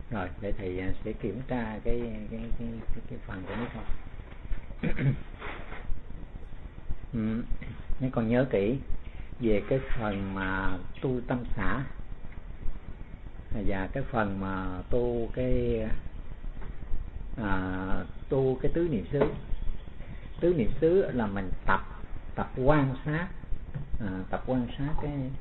Rồi để thầy sẽ kiểm tra cái phần của nó thôi. Nếu còn nhớ kỹ về cái phần mà tu tâm xã và cái phần mà tu cái tứ niệm xứ. Tứ niệm xứ là mình tập quan sát, tập quan sát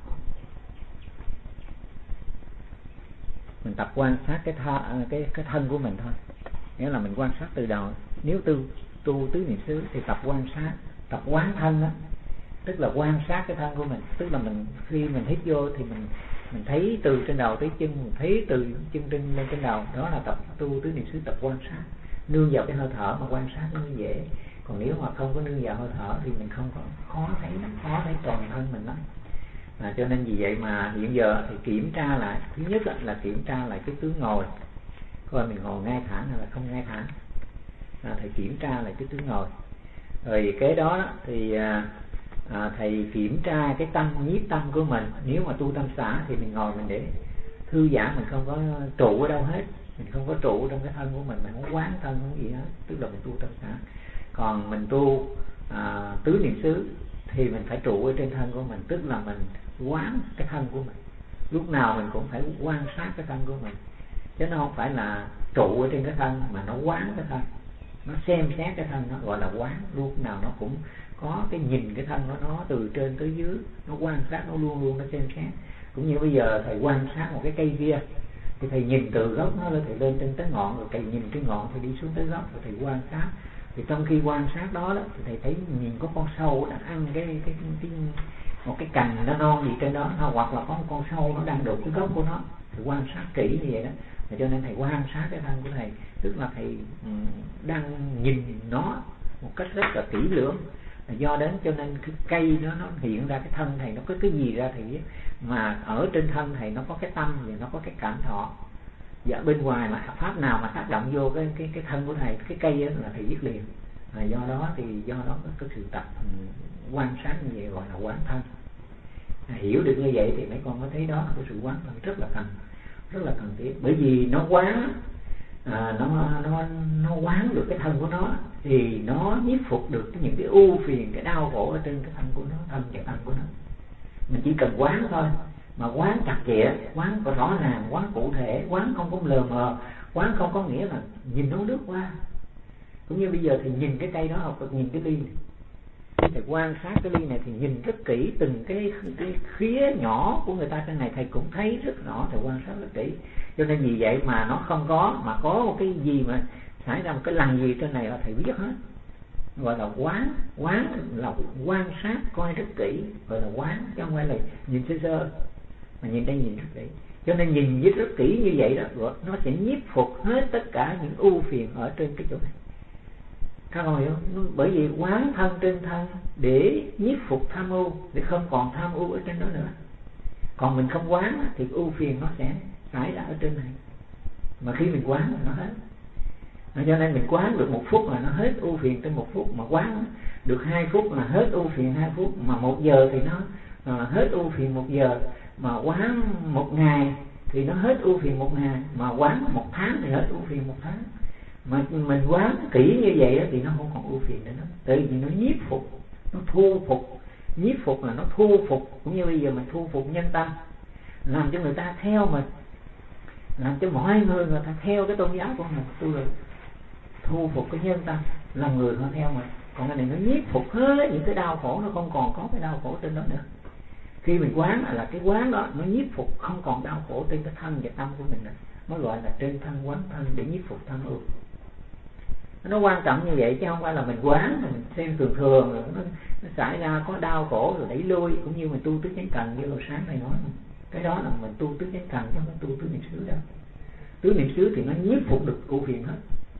mình tập quan sát cái thân của mình thôi. Nghĩa là mình quan sát từ đầu. Nếu tu tứ niệm xứ thì tập quan sát, tập quán thân đó, tức là quan sát cái thân của mình. Tức là mình khi mình hít vô thì mình thấy từ trên đầu tới chân, mình thấy từ chân lên trên đầu. Đó là tập tu tứ niệm xứ, tập quan sát, nương vào cái hơi thở mà quan sát nó dễ. Còn nếu mà không có nương vào hơi thở thì mình không có khó thấy toàn thân mình lắm. Cho nên vì vậy mà hiện giờ thì kiểm tra lại, thứ nhất là kiểm tra lại cái tướng ngồi, coi mình ngồi ngay thẳng hay là không ngay thẳng. Thầy kiểm tra lại cái tướng ngồi. Rồi cái đó thì thầy kiểm tra cái tâm, nhiếp tâm của mình. Nếu mà tu tâm xã thì mình ngồi mình để thư giãn, mình không có trụ ở đâu hết, mình không có trụ trong cái thân của mình không quán thân không gì hết, tức là mình tu tâm xã. Còn mình tu tứ niệm xứ thì mình phải trụ ở trên thân của mình, tức là mình quán cái thân của mình. Lúc nào mình cũng phải quan sát cái thân của mình, chứ nó không phải là trụ ở trên cái thân mà nó quán cái thân, nó xem xét cái thân, nó gọi là quán. Lúc nào nó cũng có cái nhìn cái thân nó từ trên tới dưới, nó quan sát, nó luôn nó xem xét. Cũng như bây giờ thầy quan sát một cái cây kia thì thầy nhìn từ gốc nó lên, thầy lên trên tới ngọn, rồi thầy nhìn cái ngọn, thầy đi xuống tới gốc, rồi thầy quan sát. Thì trong khi quan sát đó thì thầy thấy nhìn có con sâu đang ăn một cái cành nó non gì trên đó, hoặc là có một con sâu nó đang đục cái gốc của nó. Thầy quan sát kỹ như vậy đó. Cho nên thầy quan sát cái thân của thầy, tức là thầy đang nhìn nó một cách rất là kỹ lưỡng. Do đến cho nên cái cây nó hiện ra cái thân thầy, nó có cái gì ra thầy biết. Mà ở trên thân thầy nó có cái tâm và nó có cái cảm thọ. Và bên ngoài mà pháp nào mà tác động vô cái thân của thầy, cái cây đó là thầy biết liền. Do đó có sự tập quan sát như vậy gọi là quán thân. Hiểu được như vậy thì mấy con có thấy đó là cái sự quán thân rất là cần thiết. Bởi vì nó quán nó quán được cái thân của nó thì nó nhiếp phục được những cái ưu phiền, cái đau khổ ở trên cái thân của nó, thân và thân của nó. Mình chỉ cần quán thôi, mà quán chặt chẽ, quán có rõ ràng, quán cụ thể, quán không có lờ mờ. Quán không có nghĩa là nhìn nó lướt qua. Cũng như bây giờ thì nhìn cái cây đó hoặc là nhìn cái ly này, thầy quan sát cái ly này thì nhìn rất kỹ từng cái khía nhỏ của người ta trên này, thầy cũng thấy rất rõ, thầy quan sát rất kỹ. Cho nên vì vậy mà nó không có, mà có một cái gì mà xảy ra một cái lần gì trên này là thầy biết hết. Gọi là quán là quan sát, coi rất kỹ, gọi là quán, chứ không phải là nhìn sơ sơ, mà nhìn đây nhìn rất kỹ. Cho nên nhìn với rất kỹ như vậy đó, nó sẽ nhiếp phục hết tất cả những ưu phiền ở trên cái chỗ này. Các con hiểu không? Bởi vì quán thân trên thân để nhiếp phục tham ưu, để không còn tham ưu ở trên đó nữa. Còn mình không quán thì ưu phiền nó sẽ xảy ra ở trên này. Mà khi mình quán là nó hết. Cho nên mình quán được 1 phút là nó hết ưu phiền trên 1 phút. Mà quán được 2 phút là hết ưu phiền 2 phút. Mà 1 giờ thì nó hết ưu phiền 1 giờ. Mà quán 1 ngày thì nó hết ưu phiền 1 ngày. Mà quán 1 tháng thì hết ưu phiền 1 tháng. Mà mình quán kỹ như vậy thì nó không còn ưu phiền nữa. Tại vì nó nhiếp phục, nó thu phục. Nhiếp phục là nó thu phục. Cũng như bây giờ mình thu phục nhân tâm, làm cho người ta theo mình, làm cho mọi người ta theo cái tôn giáo của mình. Tôi là thu phục cái nhân tâm, làm người họ theo mình. Còn cái này nó nhiếp phục hết những cái đau khổ, nó không còn có cái đau khổ trên đó nữa. Khi mình quán là cái quán đó nó nhiếp phục, không còn đau khổ trên cái thân và tâm của mình nữa. Nó gọi là trên thân quán thân để nhiếp phục tham ưu. Nó quan trọng như vậy, chứ không phải là mình quán mình xem thường rồi nó xảy ra có đau khổ rồi đẩy lui. Cũng như mình tu tứ chánh cần như hồi sáng này nói, cái đó là mình tu tứ chánh cần chứ không phải tu tứ niệm xứ đâu. Tứ niệm xứ thì nó nhiếp phục được ưu phiền hết.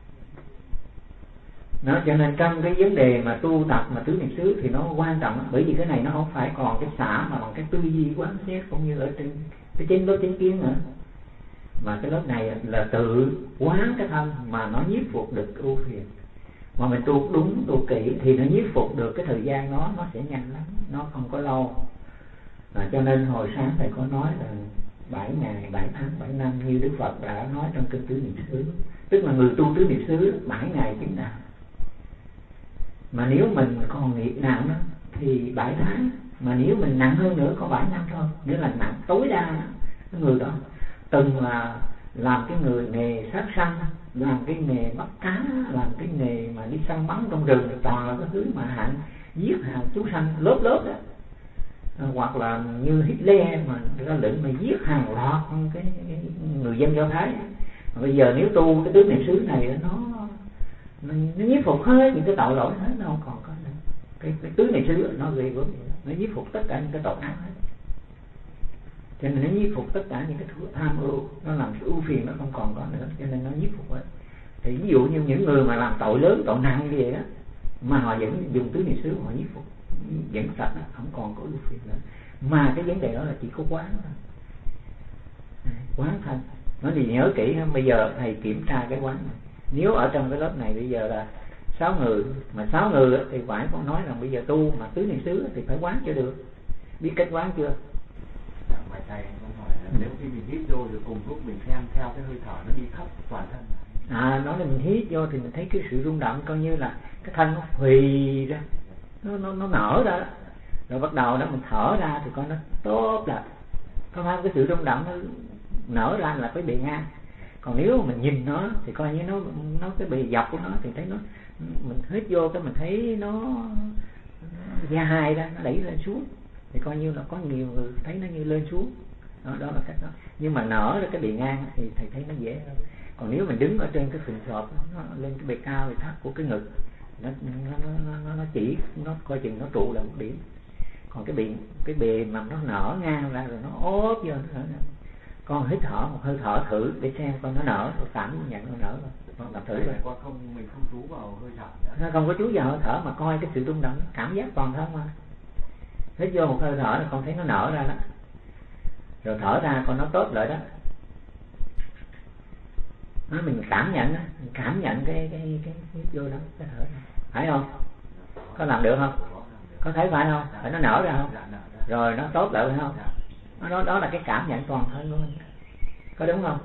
Nó cho nên trong cái vấn đề mà tu tập mà tứ niệm xứ thì nó quan trọng, bởi vì cái này nó không phải còn cái xả mà bằng cái tư duy quán xét cũng như ở trên cái chánh đối chánh kiến nữa. Mà cái lớp này là tự quán cái thân mà nó nhiếp phục được ưu phiền. Mà mình tu đúng, tu kỹ thì nó nhiếp phục được, cái thời gian nó sẽ nhanh lắm, nó không có lâu. Cho nên hồi sáng thầy có nói là 7 ngày 7 tháng 7 năm như Đức Phật đã nói trong kinh Tứ Niệm xứ. Tức là người tu tứ niệm xứ 7 ngày chứng đạo. Mà nếu mình còn nghiệp nặng đó, thì 7 tháng. Mà nếu mình nặng hơn nữa có 7 năm thôi. Nghĩa là nặng tối đa. Cái người đó từng là làm cái người nghề sát sanh, làm cái nghề bắt cá, làm cái nghề mà đi săn bắn trong rừng, toàn là cái thứ mà hạng giết hàng chúng sanh lớp lớp đó. Hoặc là như Hitler mà ra lệnh mà giết hàng loạt cái người dân Do Thái. Bây giờ nếu tu cái tứ niệm xứ này nó nhiếp phục hết những cái tội lỗi hết, nó không còn có nữa. Cái tứ niệm xứ nó ghê gớm, nó nhiếp phục tất cả những cái tội ác hết. Cho nên nó nhiếp phục tất cả những cái thứ tham ưu, nó làm cái ưu phiền nó không còn có nữa, cho nên nó nhiếp phục hết. Thì ví dụ như những người mà làm tội lớn, tội nặng như vậy đó, mà họ vẫn dùng tứ niệm xứ họ nhiếp phục, vẫn sạch, không còn có ưu phiền nữa. Mà cái vấn đề đó là chỉ có quán thôi, quán thân. Nói thì nhớ kỹ, bây giờ thầy kiểm tra cái quán này. Nếu ở trong cái lớp này bây giờ là 6 người, mà 6 người thì phải có nói rằng bây giờ tu mà tứ niệm xứ thì phải quán cho được. Biết cách quán chưa? Bài thầy không hỏi là nếu khi mình hít vô rồi cùng lúc mình xem theo cái hơi thở nó đi khắp toàn thân. Nói là mình hít vô thì mình thấy cái sự rung động, coi như là cái thân nó phì ra, nó nở ra, rồi bắt đầu đó mình thở ra thì coi nó tốt lại. Có phải cái sự rung động nó nở ra là cái bề ngang. Còn nếu mình nhìn nó thì coi như nó cái bề dọc của nó thì thấy nó, mình hít vô cái mình thấy nó dài ra, nó đẩy lên xuống thì coi như là có nhiều người thấy nó như lên xuống. Đó là cách đó. Nhưng mà nở ra cái bề ngang thì thầy thấy nó dễ hơn. Còn nếu mình đứng ở trên cái phình sọp nó lên cái bề cao bề thấp của cái ngực, nó chỉ nó coi chừng nó trụ là một điểm. Còn cái bề mà nó nở ngang ra rồi nó ốp vô nó nở. Con hít thở một hơi thở thử để xem con nó nở, rồi cảm nhận nó nở rồi. Con làm thử rồi. Mình không chú vào hơi thở nữa. Nó không có chú vào hơi thở mà coi cái sự rung động, cảm giác toàn thân mà. Hít vô một hơi thở là con thấy nó nở ra đó. Rồi thở ra con nó tốt lại đó. Nó mình cảm nhận đó, mình cảm nhận cái hít vô đó, cái thở đó. Phải không? Có làm được không? Có thấy phải không? Phải nó nở ra không? Rồi nó tốt lại phải không? Đó là cái cảm nhận toàn thân của mình. Có đúng không?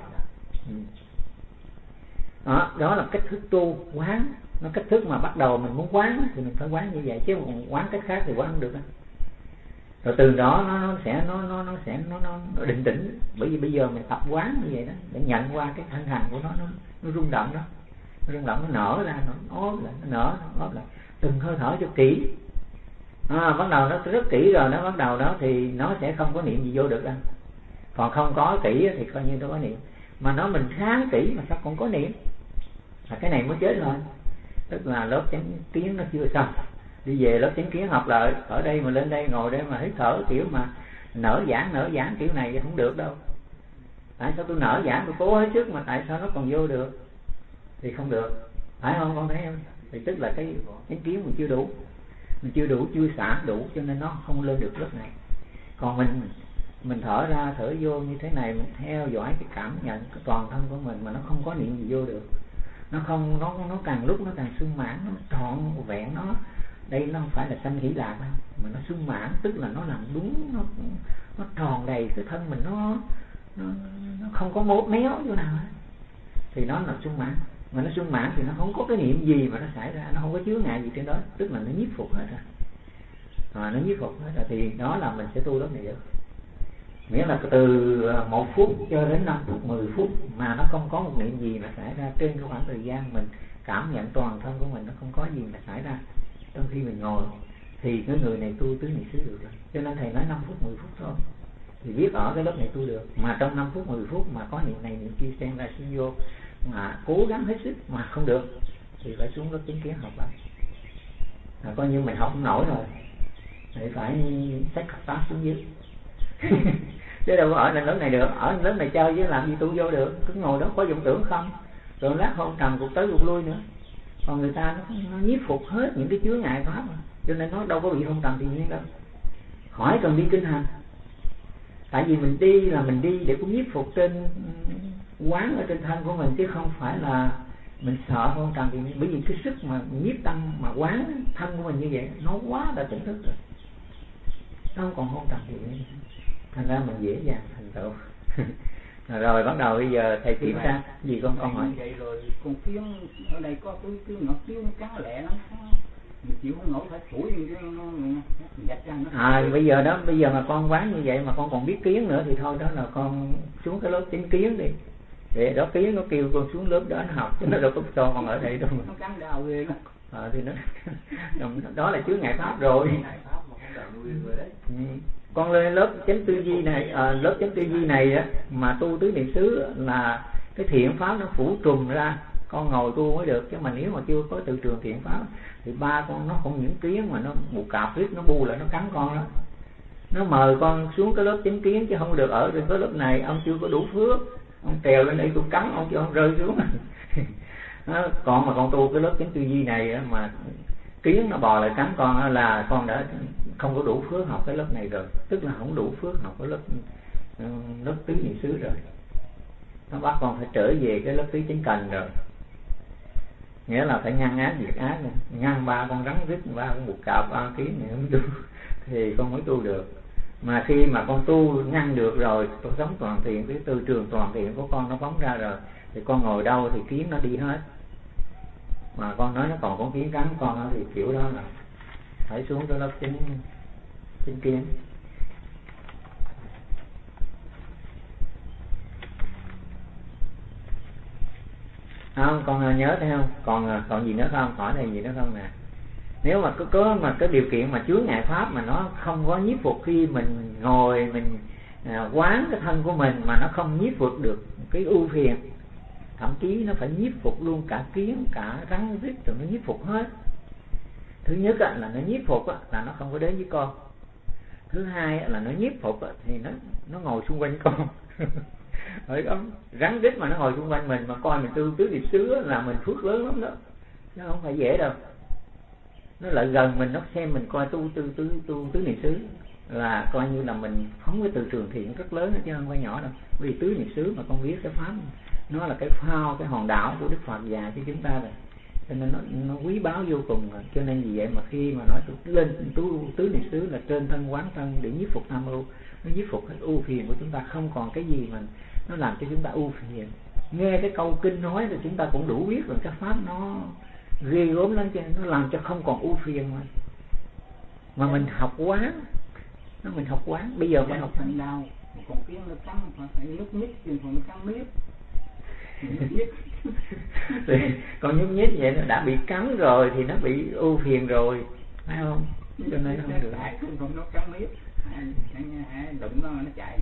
Đó là cách thức tu quán. Nó cách thức mà bắt đầu mình muốn quán thì mình phải quán như vậy, chứ mình quán cách khác thì quán không được đâu. Rồi từ đó nó sẽ định tĩnh. Bởi vì bây giờ mình tập quán như vậy đó, để nhận qua cái thân hành của nó rung động đó. Nó rung động, nó nở ra, nó ốp lại, nó nở, nó ốp lại. Từng hơi thở cho kỹ. Bắt đầu nó rất kỹ rồi, nó bắt đầu đó thì nó sẽ không có niệm gì vô được đâu. Còn không có kỹ thì coi như nó có niệm. Mà mình kháng kỹ mà sao còn có niệm? Là cái này mới chết rồi. Tức là lớp chánh kiến nó chưa xong. Đi về lớp chánh kiến học lại, ở đây mà lên đây ngồi đây mà hít thở kiểu mà nở giãn kiểu này thì không được đâu. Tại sao tôi nở giãn, tôi cố hết sức mà tại sao nó còn vô được? Thì không được. Phải không con thấy không? Thì tức là cái chánh kiến mình chưa đủ. Mình chưa đủ, chưa xả đủ cho nên nó không lên được lớp này. Còn mình thở ra thở vô như thế này, mình theo dõi cái cảm nhận cái toàn thân của mình mà nó không có niệm gì vô được. Nó càng lúc nó càng sung mãn, nó trọn vẹn. Nó đây nó không phải là sanh hỷ lạc đâu, mà nó sung mãn, tức là nó làm đúng, nó tròn đầy cái thân mình, nó không có mốt méo chỗ nào hết. Thì nó là sung mãn. Mà nó sung mãn thì nó không có cái niệm gì mà nó xảy ra, nó không có chứa ngại gì trên đó, tức là nó nhiếp phục hết rồi. Nó nhiếp phục hết rồi thì đó là mình sẽ tu lớp này được. Nghĩa là từ 1 phút cho đến 5 phút, 10 phút mà nó không có một niệm gì mà xảy ra trên cái khoảng thời gian mình cảm nhận toàn thân của mình, nó không có gì mà xảy ra trong khi mình ngồi, thì cái người này tu tứ niệm xứ được rồi. Cho nên thầy nói 5 phút 10 phút thôi thì biết ở cái lớp này tu được. Mà trong 5 phút 10 phút mà có niệm này niệm kia xen ra xen vô mà cố gắng hết sức mà không được thì phải xuống lớp chứng kiến học lại. Coi như mình học không nổi rồi thì phải xách khắc tác xuống dưới. Chứ đâu có ở lên lớp này được. Ở lớp này chơi với làm gì tu vô được. Cứ ngồi đó có vọng tưởng không, rồi lát hôn trầm cuộc tới cuộc lui nữa. Còn người ta nó nhiếp phục hết những cái chướng ngại pháp mà. Cho nên nó đâu có bị hôn trầm tự nhiên đâu. Khỏi cần đi kinh hành. Tại vì mình đi là mình đi để cũng nhiếp phục trên quán ở trên thân của mình, chứ không phải là mình sợ hôn trầm tự nhiên. Bởi vì cái sức mà nhiếp tâm mà quán thân của mình như vậy nó quá là tỉnh thức rồi, nó không còn hôn trầm tự nhiên. Thành ra mình dễ dàng thành tựu. Rồi bắt đầu bây giờ thầy tiến ra gì con hỏi vậy rồi con kiến ở đây có cái ngọt tiêu nó cắn lẹ lắm, mình chịu không nổi phải phủi nó dạch răng nó. Bây giờ mà con quán như vậy mà con còn biết kiến nữa thì thôi, đó là con xuống cái lớp chính kiến đi, để đó kiến nó kêu con xuống lớp đó nó học chứ nó đâu có cho con ở đây đâu. Nó cắn đau ghê đó. Thì đó là chướng ngại pháp rồi. Con lên lớp chánh tư duy này, lớp chánh tư duy này á, mà tu tứ niệm xứ là cái thiện pháp nó phủ trùm ra, con ngồi tu mới được. Chứ mà nếu mà chưa có tự trường thiện pháp thì ba con nó không những kiến mà nó mù cạp riết nó bu lại nó cắn con đó. Nó mời con xuống cái lớp chánh kiến chứ không được ở trên cái lớp này, ông chưa có đủ phước, ông trèo lên đây tôi cắn ông cho ông rơi xuống. Còn mà con tu cái lớp chánh tư duy này á, mà kiến nó bò lại cắn con là con đã không có đủ phước học cái lớp này rồi, tức là không đủ phước học cái lớp tứ niệm xứ rồi. Nó bắt con phải trở về cái lớp tứ chánh cần rồi, nghĩa là phải ngăn ác diệt ác này. Ngăn ba con rắn rít, ba con bụt cạp, ba kiến này không tu thì con mới tu được. Mà khi mà con tu ngăn được rồi, con sống toàn thiện, cái tư trường toàn thiện của con nó phóng ra rồi, thì con ngồi đâu thì kiến nó đi hết. Mà con nói nó còn có kiến cắn con thì kiểu đó là phải xuống cái lớp chính kiến. Không, con nhớ thấy không? Còn gì nữa không? Hỏi này gì nữa không nè? Nếu mà có mà cái điều kiện mà chướng ngại pháp mà nó không có nhiếp phục khi mình ngồi mình quán cái thân của mình, mà nó không nhiếp phục được cái ưu phiền, thậm chí nó phải nhiếp phục luôn cả kiến, cả rắn rít rồi nó nhiếp phục hết. Thứ nhất là nó nhiếp phục là nó không có đến với con. Thứ hai là nó nhiếp phục thì nó ngồi xung quanh con. Phải không? Rắn rít mà nó ngồi xung quanh mình mà coi mình tu tứ niệm xứ là mình phước lớn lắm đó, chứ không phải dễ đâu. Nó lại gần mình, nó xem mình coi tu tứ niệm xứ là coi như là mình phóng cái từ trường thiện rất lớn đó, chứ không phải nhỏ đâu. Vì tứ niệm xứ mà con biết cái pháp nó là cái phao, cái hòn đảo của Đức Phật dạy cho chúng ta rồi, cho nên nó quý báu vô cùng rồi. Cho nên vì vậy mà khi mà nói lên tu tứ niệm xứ là trên thân quán thân để nhiếp phục tham ưu, nó nhiếp phục cái ưu phiền của chúng ta, không còn cái gì mà nó làm cho chúng ta ưu phiền. Nghe cái câu kinh nói thì chúng ta cũng đủ biết rằng cái pháp nó ghê gớm lắm, cho nó làm cho không còn ưu phiền mà mình học quán, mình học quán. Bây giờ phải học thành đau, còn kiến nó cắn phải nhúc nhích, chứ còn nó cắn miết. Thì còn nhúc nhích vậy nó đã bị cắn rồi thì nó bị ưu phiền rồi, phải không? Cho nên không được. Còn nó cắn miết, đụng nó chạy.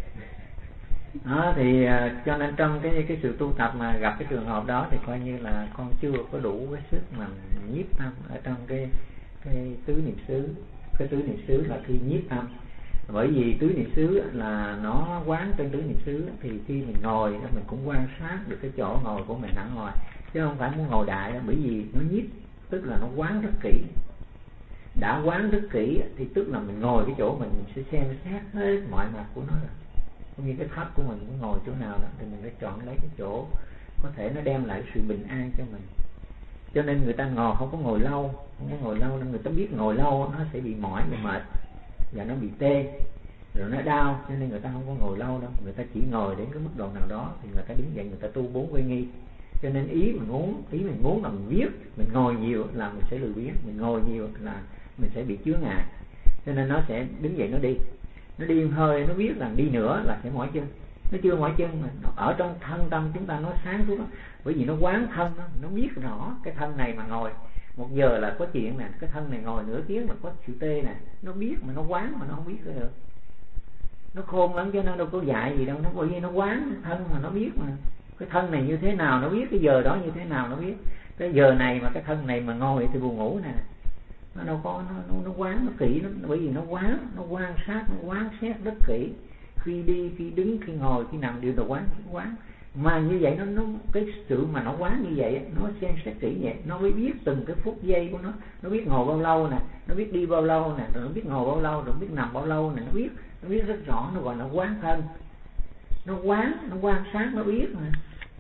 Đó thì cho nên trong cái sự tu tập mà gặp cái trường hợp đó thì coi như là con chưa có đủ cái sức mà nhiếp tâm ở trong cái tứ niệm xứ. Cái tứ niệm xứ là khi nhiếp tâm, bởi vì tứ niệm xứ là nó quán trên tứ niệm xứ thì khi mình ngồi mình cũng quan sát được cái chỗ ngồi của mình ở ngoài, chứ không phải muốn ngồi đại, bởi vì nó nhiếp tức là nó quán rất kỹ. Đã quán rất kỹ thì tức là mình ngồi cái chỗ mình sẽ xem xét hết mọi mặt của nó rồi. Cũng như cái pháp của mình muốn ngồi chỗ nào đó, thì mình phải chọn lấy cái chỗ có thể nó đem lại sự bình an cho mình. Cho nên người ta ngồi không có ngồi lâu, nên người ta biết ngồi lâu nó sẽ bị mỏi và mệt và nó bị tê rồi nó đau, cho nên người ta không có ngồi lâu đâu. Người ta chỉ ngồi đến cái mức độ nào đó thì người ta đứng dậy, người ta tu 4 uy nghi. Cho nên ý mình muốn là mình viết, mình ngồi nhiều là mình sẽ lười biếng, mình ngồi nhiều là mình sẽ bị chướng ngại. Cho nên nó sẽ đứng dậy nó đi hơi, nó biết là đi nữa là sẽ mỏi chân. Nó chưa mỏi chân mà ở trong thân tâm chúng ta nó sáng suốt, bởi vì nó quán thân, nó biết rõ cái thân này mà ngồi 1 giờ là có chuyện nè, cái thân này ngồi nửa tiếng là có chữ tê nè, nó biết mà nó quán mà nó không biết được. Nó khôn lắm chứ nó đâu có dạy gì đâu, nó bởi vì nó quán thân mà nó biết mà. Cái thân này như thế nào nó biết, cái giờ đó như thế nào nó biết. Cái giờ này mà cái thân này mà ngồi thì buồn ngủ nè, nó đâu có, nó quán nó kỹ lắm, bởi vì nó quan sát, nó quán xét rất kỹ. Khi đi, khi đứng, khi ngồi, khi nằm đều là quán. Mà như vậy nó cái sự mà nó quán như vậy, nó xem xét kỹ vậy, nó mới biết từng cái phút giây của nó biết ngồi bao lâu nè, nó biết đi bao lâu nè, rồi nó biết ngồi bao lâu, rồi nó biết nằm bao lâu nè, nó biết rất rõ, nó gọi là quán thân. Nó quan sát, nó biết mà.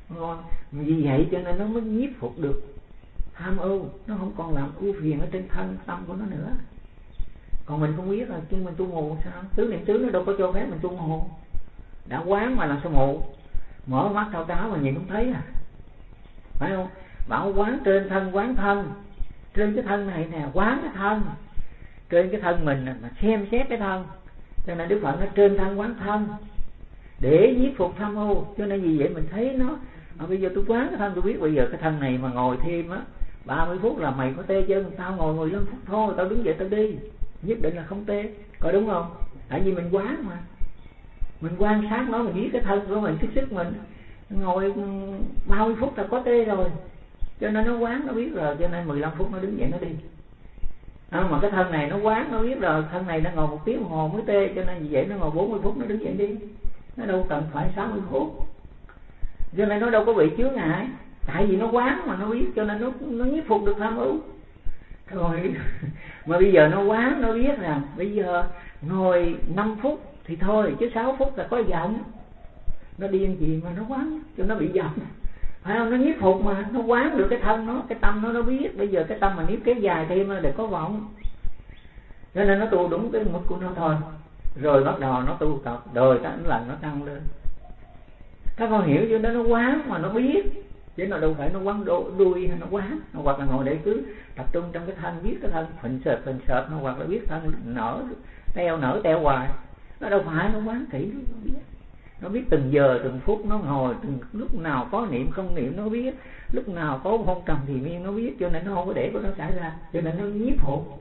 Vì vậy cho nên nó mới nhiếp phục được tham ưu, nó không còn làm ưu phiền ở trên thân tâm của nó nữa. Còn mình không biết là chứ mình tu ngủ sao? Tứ niệm xứ nó đâu có cho phép mình tu ngủ. đã quán mà làm sao mù? Mở mắt thao táo mà nhìn không thấy à, phải không? Bảo quán trên thân, quán thân, trên cái thân này nè, quán cái thân, trên cái thân mình mà xem xét cái thân. Cho nên Đức Phật nói trên thân quán thân để nhiếp phục tham ưu. Cho nên vì vậy mình thấy nó bây giờ tôi quán cái thân, tôi biết bây giờ cái thân này mà ngồi thêm á 30 phút là mày có tê chân, tao ngồi 15 phút thôi, tao đứng dậy tao đi, nhất định là không tê, có đúng không? Tại vì mình quán mà, mình quan sát nó, mình biết cái thân của mình, cái sức mình ngồi 30 phút là có tê rồi, cho nên nó quán, nó biết rồi, cho nên 15 phút nó đứng dậy nó đi. Mà cái thân này nó quán, nó biết rồi, thân này nó ngồi 1 tiếng đồng hồ mới tê, cho nên vì vậy nó ngồi 40 phút nó đứng dậy đi, nó đâu cần phải 60 phút. Cho nên nó đâu có bị chướng ngại, tại vì nó quán mà nó biết, cho nên nó nhiếp phục được tham ưu. Rồi mà bây giờ nó quán, nó biết rằng bây giờ ngồi 5 phút thì thôi, chứ 6 phút là có giận, nó điên gì mà nó quán cho nó bị giận, phải không? Nó nhiếp phục mà, nó quán được cái thân nó, cái tâm nó biết bây giờ cái tâm mà nếu kéo dài thêm để có vọng, cho nên nó tu đúng cái mức của nó thôi. Rồi bắt đầu nó tu tập, rồi cái lần nó tăng lên. Các con hiểu chưa? Đó nó quán mà nó biết, chứ nó đâu phải nó quán đuôi hay nó quán. Hoặc là ngồi để cứ tập trung trong cái thân, biết cái thân phình sợt, hoặc là biết thân nở teo hoài. Nó đâu phải, nó quán kỹ, nó biết từng giờ từng phút nó ngồi, từng lúc nào có niệm không niệm nó biết, lúc nào có hôn trầm thì miên nó biết, cho nên nó không có để của nó xảy ra, cho nên nó nhiếp phục.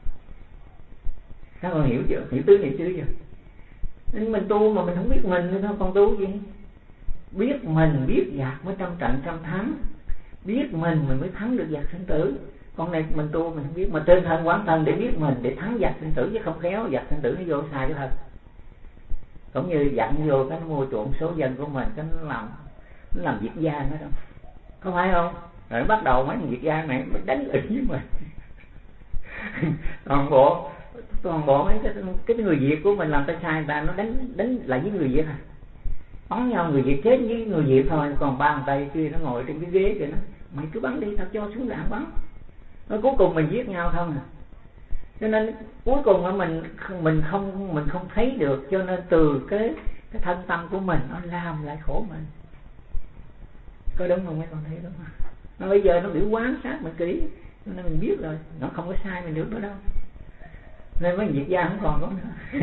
Các con hiểu chưa? Hiểu tứ niệm xứ chưa? Nên mình tu mà mình không biết mình thì nó còn tu gì? Biết mình, biết giặc mới trăm trận trăm thắng, biết mình mới thắng được giặc sinh tử. Con này mình tu mình không biết, mà trên thân quán thân để biết mình, để thắng giặc sinh tử, chứ không khéo giặc sinh tử nó vô sai cái thân. Cũng như dặn vô cái nó mua trộm số dân của mình, cái nó làm việc gia nó đâu, có phải không? Rồi bắt đầu mấy việc gia này mới đánh ý với mình. toàn bộ mấy cái người Việt của mình làm tay sai, người ta nó đánh lại với người Việt à, bắn nhau, người Việt chết với người Việt thôi, còn ba thằng Tây kia nó ngồi trên cái ghế kìa, nó mày cứ bắn đi, tao cho súng đạn bắn. Nó cuối cùng mình giết nhau không à. Cho nên cuối cùng là mình không thấy được, cho nên từ cái thân tâm của mình nó làm lại khổ mình. Có đúng không mấy con thấy đúng không? Nó bây giờ nó bị quán sát mình kỹ, cho nên mình biết rồi, nó không có sai mình được nữa đâu. Nên mấy việc gia không còn có nữa.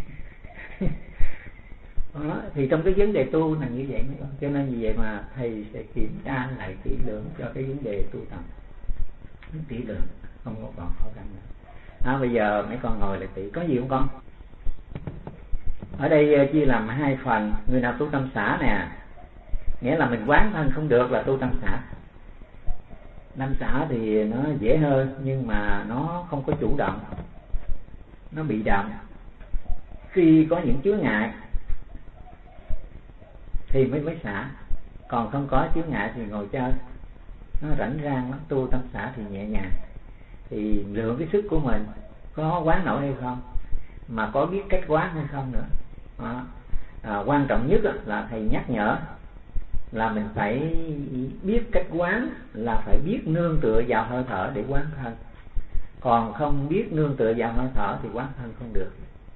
Đó, thì trong cái vấn đề tu là như vậy mấy con. Cho nên vì vậy mà thầy sẽ kiểm tra lại kỹ lưỡng cho cái vấn đề tu tập, kỹ lưỡng, không có còn khó khăn nữa. Bây giờ mấy con ngồi lại kỹ, có gì không con? Ở đây chia làm 2 phần. Người nào tu tâm xả nè, nghĩa là mình quán thân không được là tu tâm xả. Tâm xả thì nó dễ hơn, nhưng mà nó không có chủ động, nó bị động. Khi có những chướng ngại thì mới xả, còn không có chướng ngại thì ngồi chơi, nó rảnh rang lắm. Tu tâm xả thì nhẹ nhàng, thì lượng cái sức của mình có quán nổi hay không, mà có biết cách quán hay không nữa. Quan trọng nhất là thầy nhắc nhở là mình phải biết cách quán, là phải biết nương tựa vào hơi thở để quán thân, còn không biết nương tựa vào hơi thở thì quán thân không được.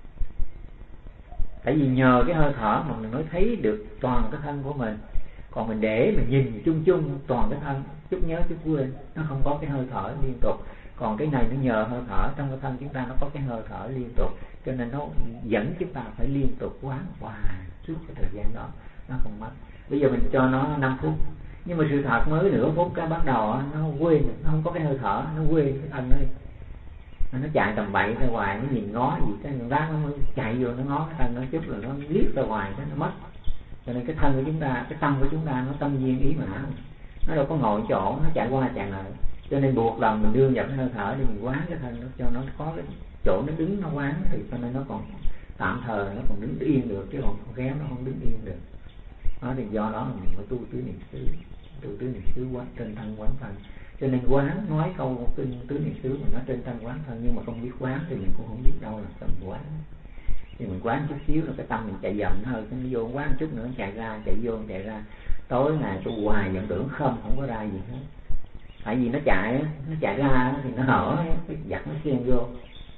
Tại vì nhờ cái hơi thở mà mình mới thấy được toàn cái thân của mình, còn mình để mình nhìn chung chung toàn cái thân, chút nhớ chút quên, nó không có cái hơi thở liên tục. Còn cái này nó nhờ hơi thở, trong cái thân chúng ta nó có cái hơi thở liên tục, cho nên nó dẫn chúng ta phải liên tục quán hoài suốt cái thời gian đó, nó không mất. Bây giờ mình cho nó 5 phút, nhưng mà sự thật mới nửa phút cái bắt đầu nó quên, nó không có cái hơi thở, nó quên cái thân đấy, nó chạy tầm bậy ra ngoài, nó nhìn ngó gì cái người ta nó chạy vô nó ngó cái thân nó chút rồi nó liếc ra ngoài cái nó mất. Cho nên cái thân của chúng ta, cái tâm của chúng ta nó tâm duyên ý mà nó đâu có ngồi chỗ, nó chạy qua chạy lại. Cho nên buộc lòng mình đưa vào cái hơi thở để mình quán cái thân nó, cho nó có cái chỗ nó đứng nó quán, thì cho nên nó còn tạm thời nó còn đứng yên được, chứ còn khéo nó không đứng yên được. Đó thì do đó mình phải tu tứ niệm xứ, tu tứ niệm xứ quán trên thân quán thân. Cho nên quán nói câu kinh tứ niệm xứ mà nó trên thân quán thân, nhưng mà không biết quán thì mình cũng không biết đâu là tầm quán. Thì mình quán chút xíu là cái tâm mình chạy dậm hơn, cái nó vô quán chút nữa chạy ra, chạy vô chạy ra. Tối ngày tu hoài vọng tưởng không có ra gì hết. Tại vì nó chạy ra thì nó hở, cái giặc nó xen vô,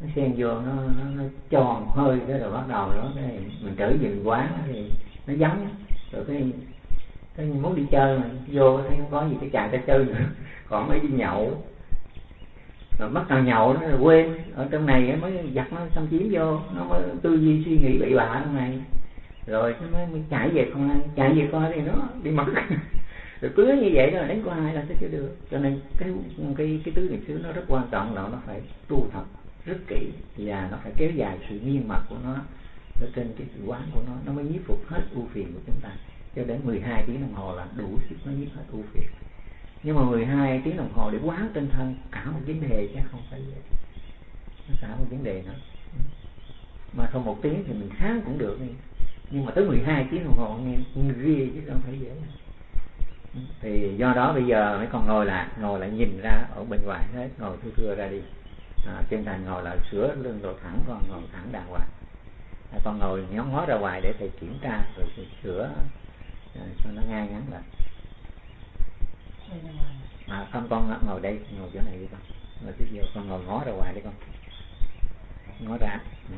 nó xen vô nó tròn hơi, cái rồi bắt đầu đó cái mình trở về quán thì nó vắng, rồi cái muốn đi chơi mà vô thấy không có gì cái chàng ta chơi nữa, còn mới đi nhậu, rồi bắt đầu nhậu nó quên ở trong này mới giặt nó xâm chiếm vô, nó mới tư duy suy nghĩ bậy bạ trong này, rồi nó mới chạy về coi thì nó đi mất. Rồi cứ như vậy đó đánh qua hai là sẽ chưa được. Cho nên cái tứ niệm xứ nó rất quan trọng là nó phải tu tập rất kỹ và nó phải kéo dài sự nghiêm mật của nó ở trên cái sự quán của nó mới nhiếp phục hết ưu phiền của chúng ta. Cho đến 12 tiếng đồng hồ là đủ sức nó nhiếp hết ưu phiền. Nhưng mà 12 tiếng đồng hồ để quán trên thân cả một vấn đề chứ không phải vậy. Nó cả một vấn đề nữa. Mà không 1 tiếng thì mình kháng cũng được, nhưng mà tới 12 tiếng đồng hồ nghe ghê chứ không phải dễ. Thì do đó bây giờ mấy con ngồi lại nhìn ra ở bên ngoài hết, ngồi thưa ra đi. Chân thành ngồi lại sửa lưng rồi thẳng, con ngồi thẳng đàng hoàng. Con ngồi ngó ra ngoài để thầy kiểm tra rồi thầy sửa cho nó ngay ngắn lại. Không, con ngồi đây, ngồi chỗ này đi con. Ngồi tiếp vô, con ngồi ngó ra ngoài đi con. Ngó ra.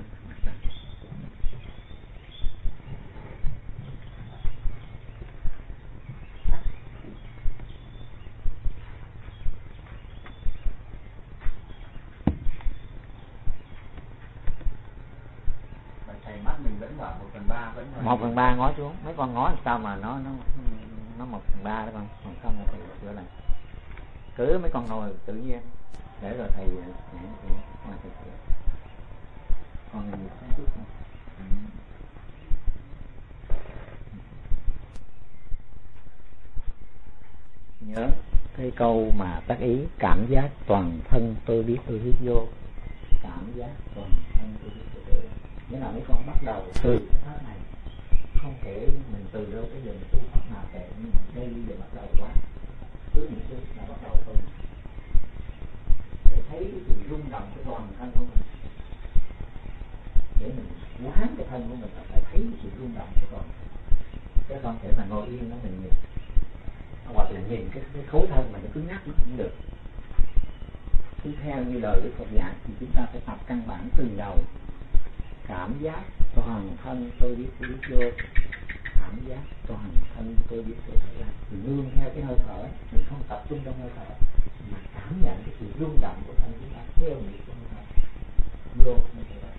Mắt mình vẫn mở 1/3 vẫn 1/3 ngó xuống, mấy con ngó làm sao mà nó 1/3 đó con, còn không là thầy sửa lại. Cứ mấy con ngồi tự nhiên để rồi thầy sửa. Con nhìn sáng chút không? Nhớ cái câu mà tác ý cảm giác toàn thân tôi biết tôi hít vô, cảm giác toàn thân tôi biết tôi hít. Nghĩa là mấy con bắt đầu từ cái pháp này, không thể mình từ đâu cái giờ mình tu pháp nào kệ, nhưng mà đây bây giờ bắt đầu quá tứ niệm xứ là bắt đầu thôi, để thấy cái sự rung động của toàn thân của mình, để mình quán cái thân của mình là phải thấy cái sự rung động của toàn thân, chứ không thể mà ngồi yên đó mình nhìn, hoặc là nhìn cái khối thân mà nó cứ ngắt nó cũng được. Cứ theo như lời Đức Phật dạy thì chúng ta phải tập căn bản từ đầu. Cảm giác toàn thân tôi biết vô, cảm giác toàn thân tôi biết tôi thở ra. Mình nương theo cái hơi thở, mình không tập trung trong hơi thở, mà cảm nhận cái sự rung động của thân chúng ta theo nhịp của hơi thở vô như thế vậy.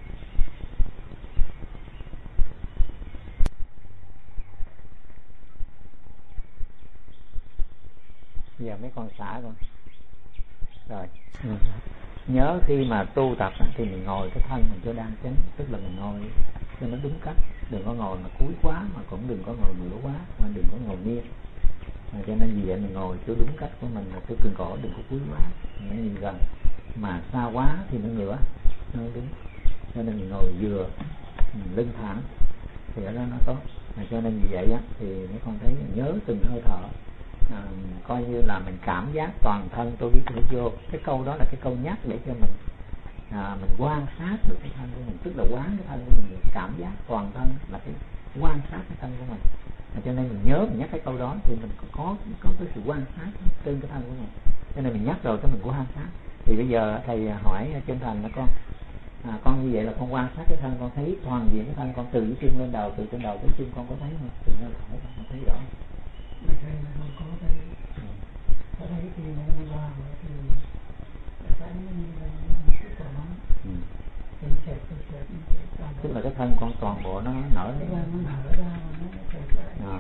Bây giờ mấy con xả con rồi. Nhớ khi mà tu tập thì mình ngồi cái thân mình cho đang chánh, tức là mình ngồi cho nó đúng cách, đừng có ngồi mà cúi quá, mà cũng đừng có ngồi ngửa quá, mà đừng có ngồi nghiêng. Cho nên vì vậy mình ngồi cho đúng cách của mình, là cái cần cổ đừng có cúi quá, mình nhìn gần, mà xa quá thì nó ngửa, nó đúng. Cho nên mình ngồi vừa, lưng thẳng thì ở đó nó tốt. Cho nên vì vậy á thì mấy con thấy nhớ từng hơi thở. Coi như là mình cảm giác toàn thân tôi biết tôi vô. Cái câu đó là cái câu nhắc để cho mình quan sát được cái thân của mình, tức là quán cái thân của mình, cảm giác toàn thân là cái quan sát cái thân của mình. Cho nên mình nhớ mình nhắc cái câu đó thì mình có cái sự quan sát trên cái thân của mình. Cho nên mình nhắc rồi cái mình quan sát. Thì bây giờ thầy hỏi chân thành là con như vậy là con quan sát cái thân, con thấy toàn diện cái thân con từ cái chân lên đầu, từ trên đầu tới chân con có thấy không? Từ lên hỏi con thấy rõ. Không có thấy, có thấy thì nó qua thì thấy cái quả nóng, thì sệt. Tức là cái thân con toàn bộ nó nở ra, nó nở ra, nó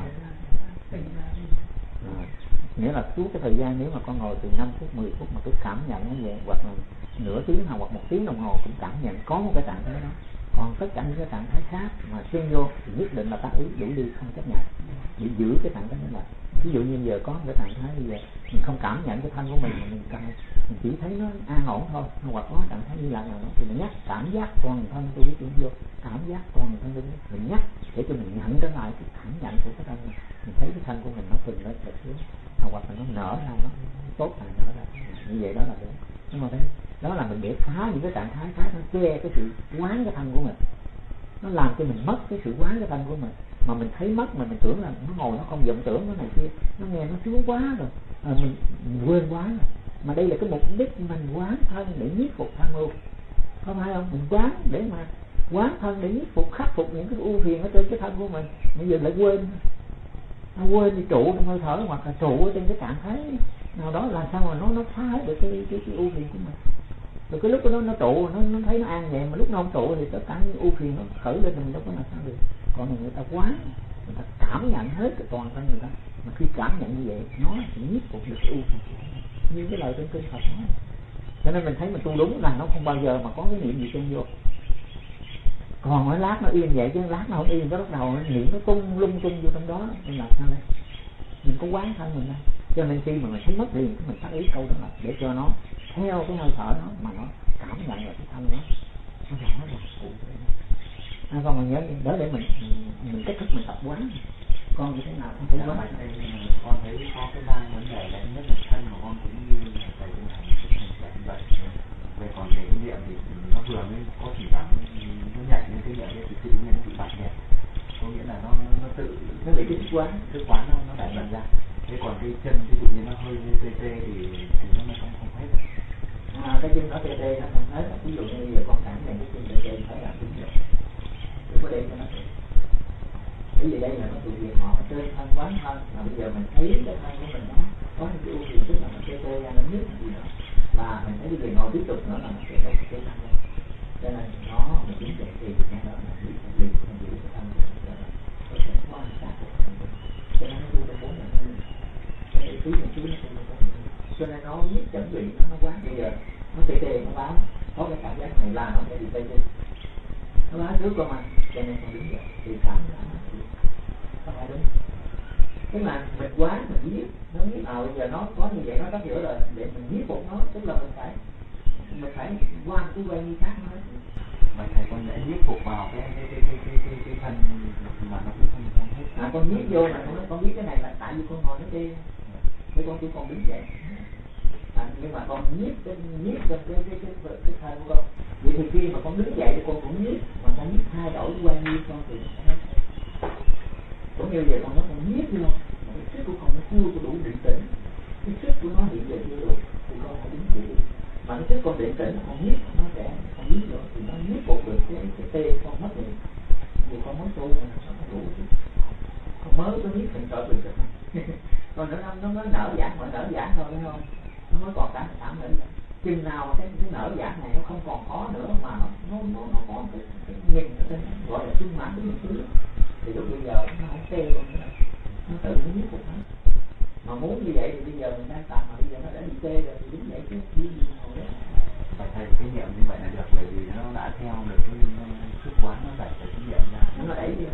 nghĩa là suốt cái thời gian nếu mà con ngồi từ 5 phút, 10 phút mà cứ cảm nhận như vậy, hoặc là nửa tiếng hoặc 1 tiếng đồng hồ cũng cảm nhận có một cái trạng thái đó. Còn tất cả những cái trạng thái khác mà xuyên vô thì nhất định là tác ý đủ đi, không chấp nhận, để giữ cái trạng thái đó lại. Ví dụ như giờ có một cái trạng thái như vậy, mình không cảm nhận cái thân của mình mà mình chỉ thấy nó an ổn thôi, hoặc có trạng thái như là nào đó thì mình nhắc cảm giác toàn thân tôi biết vô, cảm giác toàn thân tôi biết, mình nhắc để cho mình nhận trở lại cái cảm nhận của cái thân mình thấy cái thân của mình nó phình lên thật xuống, hoặc là nó nở ra, nó tốt là nở ra, như vậy đó là đúng. Nhưng mà thấy đó là mình để phá những cái trạng thái khác, nó che cái sự quán cái thân của mình, nó làm cho mình mất cái sự quán cái thân của mình, mà mình thấy mất mà mình tưởng là nó ngồi nó không vọng tưởng cái này kia, nó nghe nó sướng quá rồi, mình quên quá rồi. Mà đây là cái mục đích mình quán thân để nhiếp phục tham ưu, không phải không? Mình quán để mà quán thân để nhiếp phục, khắc phục những cái ưu phiền ở trên cái thân của mình. Bây giờ lại quên, nó quên đi trụ trong hơi thở, hoặc là trụ ở trên cái trạng thái nào đó, làm sao mà nó phá hết được cái ưu phiền của mình. Rồi cái lúc đó nó trụ, nó thấy nó an nhẹ, mà lúc nó không trụ thì tất cả những ưu phiền nó khởi lên, mình đâu có làm sao được. Còn người ta quán, người ta cảm nhận hết cái toàn thân người ta, mà khi cảm nhận như vậy nó sẽ nhiếp phục được cái ưu phiền, như cái lời trên kinh Phật nói. Cho nên mình thấy mình tu đúng là nó không bao giờ mà có cái niệm gì chung vô. Còn mỗi lát nó yên vậy chứ lát nó không yên, cái bắt đầu niệm nó tung lung tung vô trong đó, nên làm sao đây? Mình có quán thân mình đây. Cho nên khi mà mình thấy mất liền, mình phát ý câu đó là để cho nó theo cái hơi thở đó mà nó cảm nhận là cái thân đó nó rõ ràng cụ thể. Con mình nhớ đó để mình cách thức mình tập quán. Con như thế nào không thấy quán? Con thấy có cái ba vấn đề là nhất là thân của con cũng như là thầy cũng hành vậy. Về còn về cái niệm thì nó vừa mới có thỉnh thoảng nó nhảy lên cái niệm thì tự nhiên nó bị bạch nhẹ, có nghĩa là nó tự nó bị cái thức quán nó đại bật ra. Thế còn cái chân ví dụ như nó hơi tê tê thì nó không hết. Cái chân nó tê tê nó không hết. Ví dụ như giờ con cảm nhận cái chân tê tê phải làm cái gì đừng có để cho nó tê. Bởi vì đây là nó tùy việc họ trên thân quán thân, mà bây giờ mình thấy cái thân của mình nó có những cái ưu phiền, tức là nó tê tê ra, nó nhức gì đó, và mình thấy cái việc họ tiếp tục nữa là nó sẽ cái thân đó. Cho nên nó mình chính vậy thì cái đó là giữ cái việc mình giữ cái thân của mình là có thể quan sát cái thân của mình. Cho nên nó tu trong 4 lần hơn, cái để tí một chút nó tu trong 4 lần. Cho nên nó biết chuẩn bị nó quán. Bây giờ nó tê tê nó báo có cái cảm giác này là nó sẽ bị tê tê, nó báo trước con mà, cho nên con đứng dậy thì cảm giác nó không phải đúng. Tức là mình quán mình biết nó biết bây giờ nó có như vậy, nó cắt giữa rồi để mình nhiếp phục nó, tức là mình phải qua cái quay như khác nó. Vậy thầy con sẽ nhiếp phục vào cái thân mà nó cũng không hết. Con nhiếp vô mà con biết cái này là tại vì con ngồi nó tê, thế con chỉ con đứng dậy. Nhưng mà con nhiếp cái thân của con. Vậy thì khi mà con đứng dậy thì con cũng nhiếp, mà con nhiếp thay đổi quan như con thì nó hết. Cũng như vậy con nói con nhiếp luôn, mà cái sức của con nó chưa có đủ định tĩnh, cái sức của nó hiện giờ chưa đủ thì con phải đứng dậy đi. Mà cái sức con định tĩnh con nhiếp nó sẽ con nhiếp rồi thì nó nhiếp phục được cái tê con mất liền. Vì con mới tu mà nó không đủ, con mới có nhiếp thành tội được rồi. Còn nó mới nở giãn mà nở giãn thôi phải không? Nó mới còn cảm nữa. Chừng nào mà cái nở giãn này nó không còn khó nữa mà nó có cái nhìn ở trên gọi là trung mãn của những thứ, thì lúc bây giờ nó không tê luôn nữa, nó tự nó nhiếp phục hết. Mà muốn như vậy thì bây giờ mình đang tập, mà bây giờ nó đã bị tê rồi thì đứng dậy chứ đi gì ngồi đấy. Phải thầy cái niệm như vậy là được, bởi vì nó đã theo được cái sức quán, nó đẩy cái niệm ra, nó đẩy đi.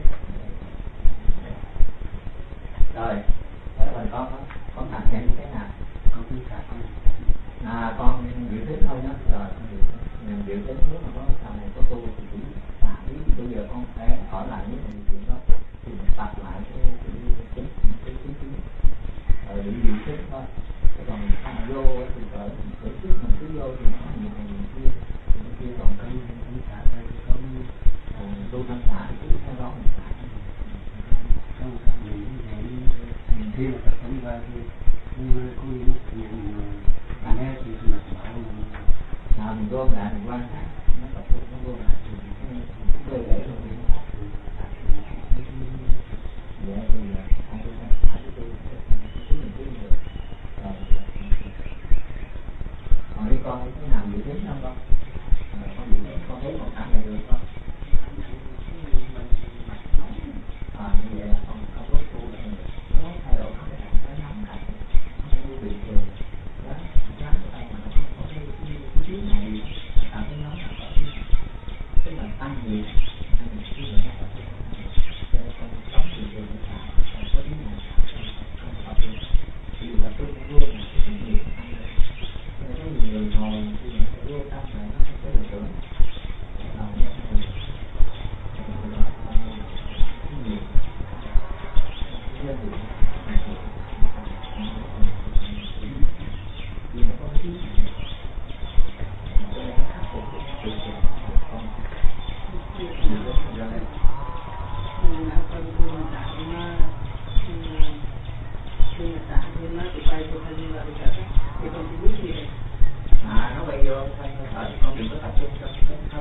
Rồi thế là mình con cảm nhận như thế nào? con cứ cả con con dự tính thôi đó. Rồi mình dự tính nếu mà có sau này có tu thì chỉ tạm ý bây giờ con phải ở lại với mình chuyện đó thì mình tập lại cái chính rồi định dự tính thôi. Còn mình tham vô thì ở tổ chức mình cứ vô thì nó nhiều này nhiều kia còn cái xã đây có tu tham xã thì cứ theo đó mình phải không các mình như khi mà tập trung vào thì có những chuyện nghe thì mình bảo nào mình gom lại mình quan sát nó tập trung nó gom lại thì cơ thể của mình vậy thì không có phải tôi mình cứ được rồi. Còn đi con cái nào dự tính không con? Con dự tính con thấy một cảm này được không? Như vậy là con không có tu được, nó thay đổi không thể cái nóng này nó bình thường đó, cái tay mà nó không có cái tiếng này cái nóng là có tức là tăng nhiều cái người nó có thể cho nên con sống bình thường như thế không có tiếng này không có tiếng ví dụ là tôi luôn là cái nhiều cho nên có nhiều người ngồi khi mà cái vô tâm này nó không có được tưởng nào nhé nó bay vô con đừng có tập trung cho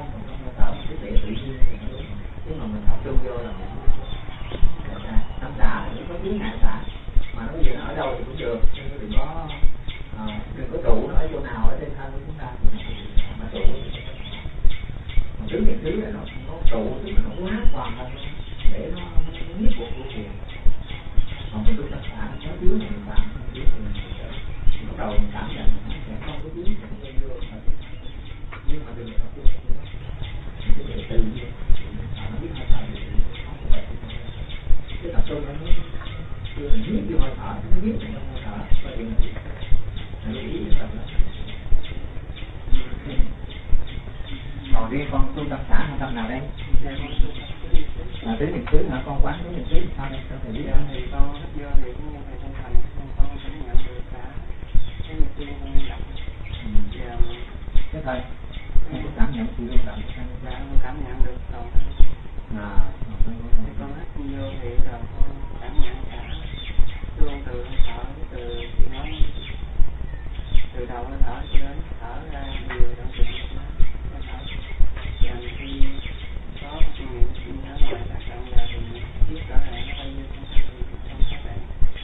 chướng ngại xả, mà nó giờ ở đâu thì cũng được, nhưng đừng có trụ nó ở chỗ nào ở trên thân của chúng ta mà trụ. Còn tứ niệm xứ là nó trụ, tức là nó quá toàn thân để nó nhất cuộc vô cùng. Còn cái túc xả nó chứa niệm phạm, chứa niệm bắt đầu mình cảm nhận nó sẽ không có chứa niệm vô, nhưng mà đừng có chứa niệm vô, mình sẽ tự nhiên nó biết hơi thở cái tập trung nó biết cái hơi thở, nó biết cái hơi thở và chuyện nó ý tập là. Còn riêng con tu tập xả hay tâm nào đây? Là tứ niệm xứ hả? Con quán tứ niệm xứ sao đây? Sao thầy biết? Thì con do việc của thầy không thành, con sẽ nhận được cả cái niệm xứ con niệm động. Cái thầy con có cảm nhận sự rung động? Dạ con cảm nhận được rồi. Con hít vô thì rồi con cảm nhận cả luôn từ hơi thở, từ chị nói từ đầu hơi thở cho đến thở ra nhiều trong từng hơi thở. Và khi có kinh nghiệm khi thở ngoài tác động vào thì biết rõ ràng nó bao nhiêu trong thân thì không có thể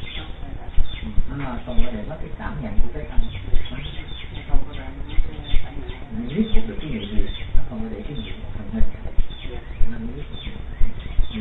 nó không có để mất cái cảm nhận của cái thân, nó không có để mất cái cảm nhận. mình biết được cái niệm gì, nó không có để cái niệm của thần hình, nó biết gì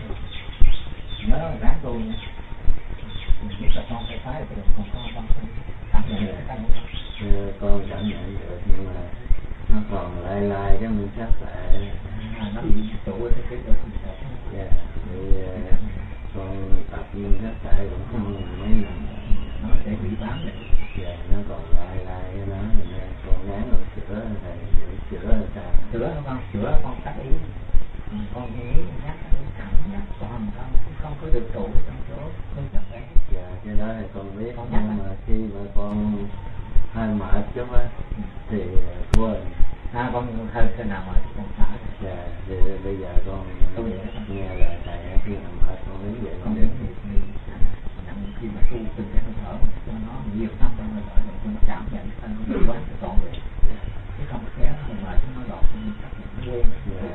nhớ là ráng tu nha. Mình biết là con phải phái được, còn con cảm nhận được cái thân của con. Con cảm nhận được nhưng mà nó còn lai cái mình chắc lại nó bị trụ ở cái chỗ mình sợ. Thì con tập nhưng chắc lại cũng không mấy lần nó sẽ bị bám lại. Nó còn lai cái nó nên con ngán rồi sửa thầy sửa là sao? Sửa không? Sửa con tác ý. Con nghĩ nhắc cảm giác toàn thân không có được trụ trong chỗ không chặt đấy. Cái đó thì con biết, nhưng mà khi mà con hơi mệt chút á thì quên. Con hơi nào mà con xả. Thì bây giờ con nghe lời thầy khi nào mệt con đứng vậy con đứng khi mà tu từng cái hơi thở cho nó nhiều năm trong hơi thở để nó cảm nhận thân nó quán trọn vẹn, chứ không khéo mà nó lọt nó chấp nhận nó quên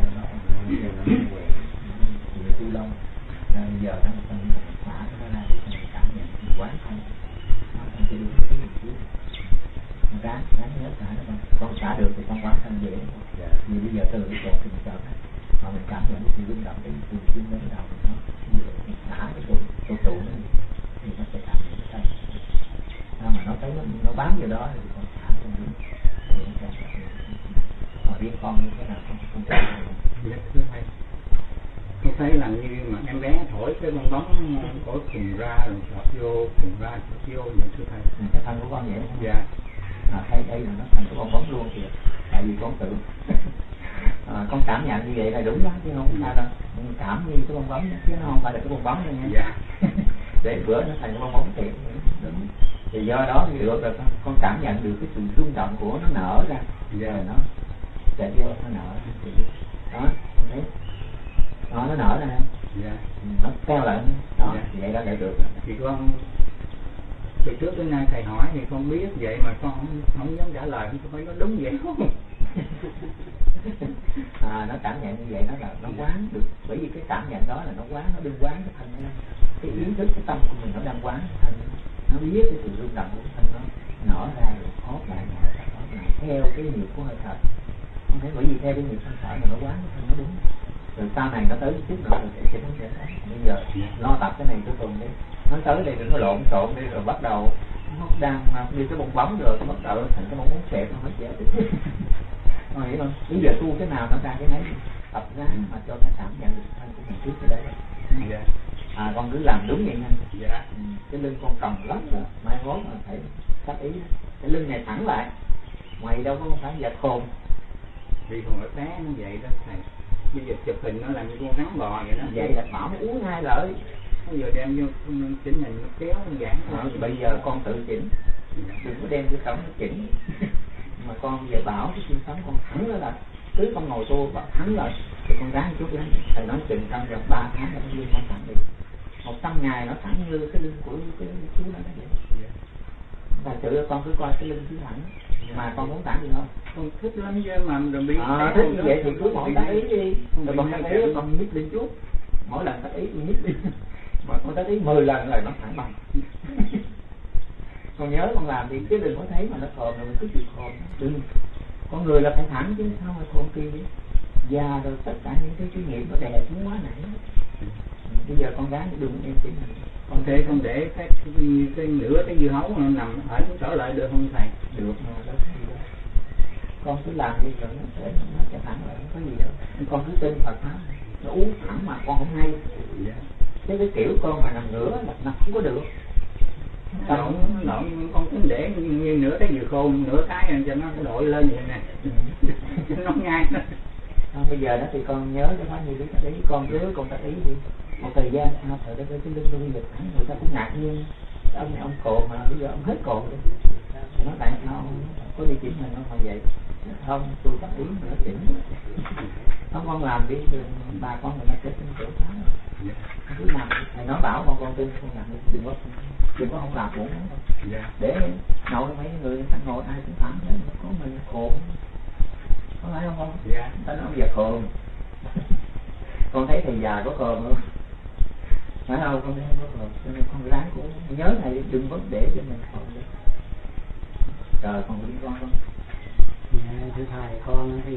nó quên nhiều tu lâu nên giờ nó phân xả nó ra để mình cảm nhận quán không nó không chỉ đúng cái gì ráng nhớ xả nó không con xả được thì con quán thân dễ. Vì bây giờ từ cái chỗ thì mình chọn mà mình cảm nhận sự rung động đến từ chân đến đầu nó mình xả cái chỗ trụ nó thì nó sẽ cảm nhận cái mà nó thấy nó bám vào đó thì con xả không đúng thì nó sẽ còn riêng con như thế nào không có Dạ thưa thầy, con thấy là như mà em bé thổi cái bong bóng có thùng ra rồi chọt vô thùng ra chọt vô vậy thưa thầy. Cái thân của con vậy không? Dạ. Thấy đây là nó thành cái bong bóng luôn kìa, tại vì con tự con cảm nhận như vậy là đúng đó chứ không sao đâu, cảm như cái bong bóng chứ nó không phải là cái bong bóng đâu nha. Dạ. Để bữa nó thành cái bong bóng thiệt đúng. Thì do đó thì được rồi con cảm nhận được cái sự rung động của nó nở ra, giờ nó chạy vô nó nở đó, con thấy nó nở ra Dạ. nó keo lại đó, vậy đó để được. Thì con từ trước đến nay thầy hỏi thì con biết vậy mà con không dám trả lời, không phải nó đúng vậy không? Nó cảm nhận như vậy đó là nó quán được, bởi vì cái cảm nhận đó là nó quán, nó đương quán cái thân nó, cái ý thức cái tâm của mình nó đang quán cái thân, nó biết cái sự rung động của thân nó nở ra rồi hót lại theo cái nhịp của hơi thở, không thấy bởi vì theo cái nhịp hơi thở mà nó quán cái thân nó đúng, rồi sau này nó tới chút nữa rồi sẽ không sẽ bây giờ lo tập cái này cuối cùng đi, nó tới đây đừng có lộn xộn đi rồi bắt đầu nó đang như cái bong bóng rồi bắt đầu thành cái bong bóng xẹp nó hết dễ được. Con hiểu không? Bây giờ tu cái nào nó ra cái nấy, tập ráng mà cho nó cảm nhận được thân của mình trước cái đấy. Dạ. Con cứ làm đúng vậy nha. Dạ. Cái lưng con còng lắm rồi, mai mốt mà phải tác ý cái lưng này thẳng lại, mày đâu có phải giật khôn. Vì còn ở té nó vậy đó thầy. Bây giờ chụp hình nó làm như con rắn bò vậy đó. Vậy là bảo nó uống hai lợi. Bây giờ đem vô chỉnh hình nó kéo nó giãn. Bây giờ con tự chỉnh, đừng có đem cái sống nó chỉnh. Mà con về bảo cái xương sống con thẳng nó lại, cứ con ngồi tu và thẳng lại thì con ráng chút lắm, thầy nói chừng trong vòng 3 tháng nó lưng con thẳng đi, 100 ngày nó thẳng như cái lưng của cái chú nó vậy. Thật sự con cứ coi cái lưng chú thẳng mà con muốn thẳng gì không? Con thích lắm chứ mà rồi bị thích như vậy thì cứ mỗi tác ý đi, rồi bằng tác ý con nhích lên chút, mỗi lần tác ý con nhích lên mà con tác ý 10 lần là nó thẳng bằng. Con nhớ con làm đi chứ đừng có thấy mà nó khom rồi mình cứ chịu khom. Con người là phải thẳng chứ sao mà khom kia. Già rồi tất cả những cái suy nghĩ nó đè xuống quá nãy. Bây giờ con gái đừng em chỉ con để cái nửa cái dưa hấu nó nằm ở cái trở lại được không thầy? Được mà đó. Con cứ làm đi rồi nó sẽ thẳng lại, không có gì đâu. Con cứ tin Phật pháp, nó uống thẳng mà con không hay. Chứ cái kiểu con mà nằm ngửa là không có được. Lộn con cứ để như nửa cái dừa khôn, nửa cái cho nó đội lên vậy nè. Cho nó ngay đó. Bây giờ đó thì con nhớ cái đó như lý tác ý, con cứ con tác ý đi. Một thời gian sau thời đó cái lưng nó đi được thẳng, người ta cũng ngạc nhiên. Ông cồn mà bây giờ ông hết cồn rồi. Nó tại sao ông có đi chỉnh mình không vậy? Không, tôi tác ý mà nó chỉnh. Không con làm đi, bà con người ta sẽ tin chỗ đó. Cứ làm, thầy nói bảo con tin, con làm đi, đừng có không làm cũng để ngồi mấy người ta ngồi ai cũng thẳng đấy, có mình khôn, có phải không? Ta nói giờ khôn. Con thấy thầy già có khôn không? Phải không? Con thấy không có khôn, cho nên con ráng cũng nhớ thầy đừng có để cho mình khôn đấy. Trời, con đi con. Thưa thầy, con thì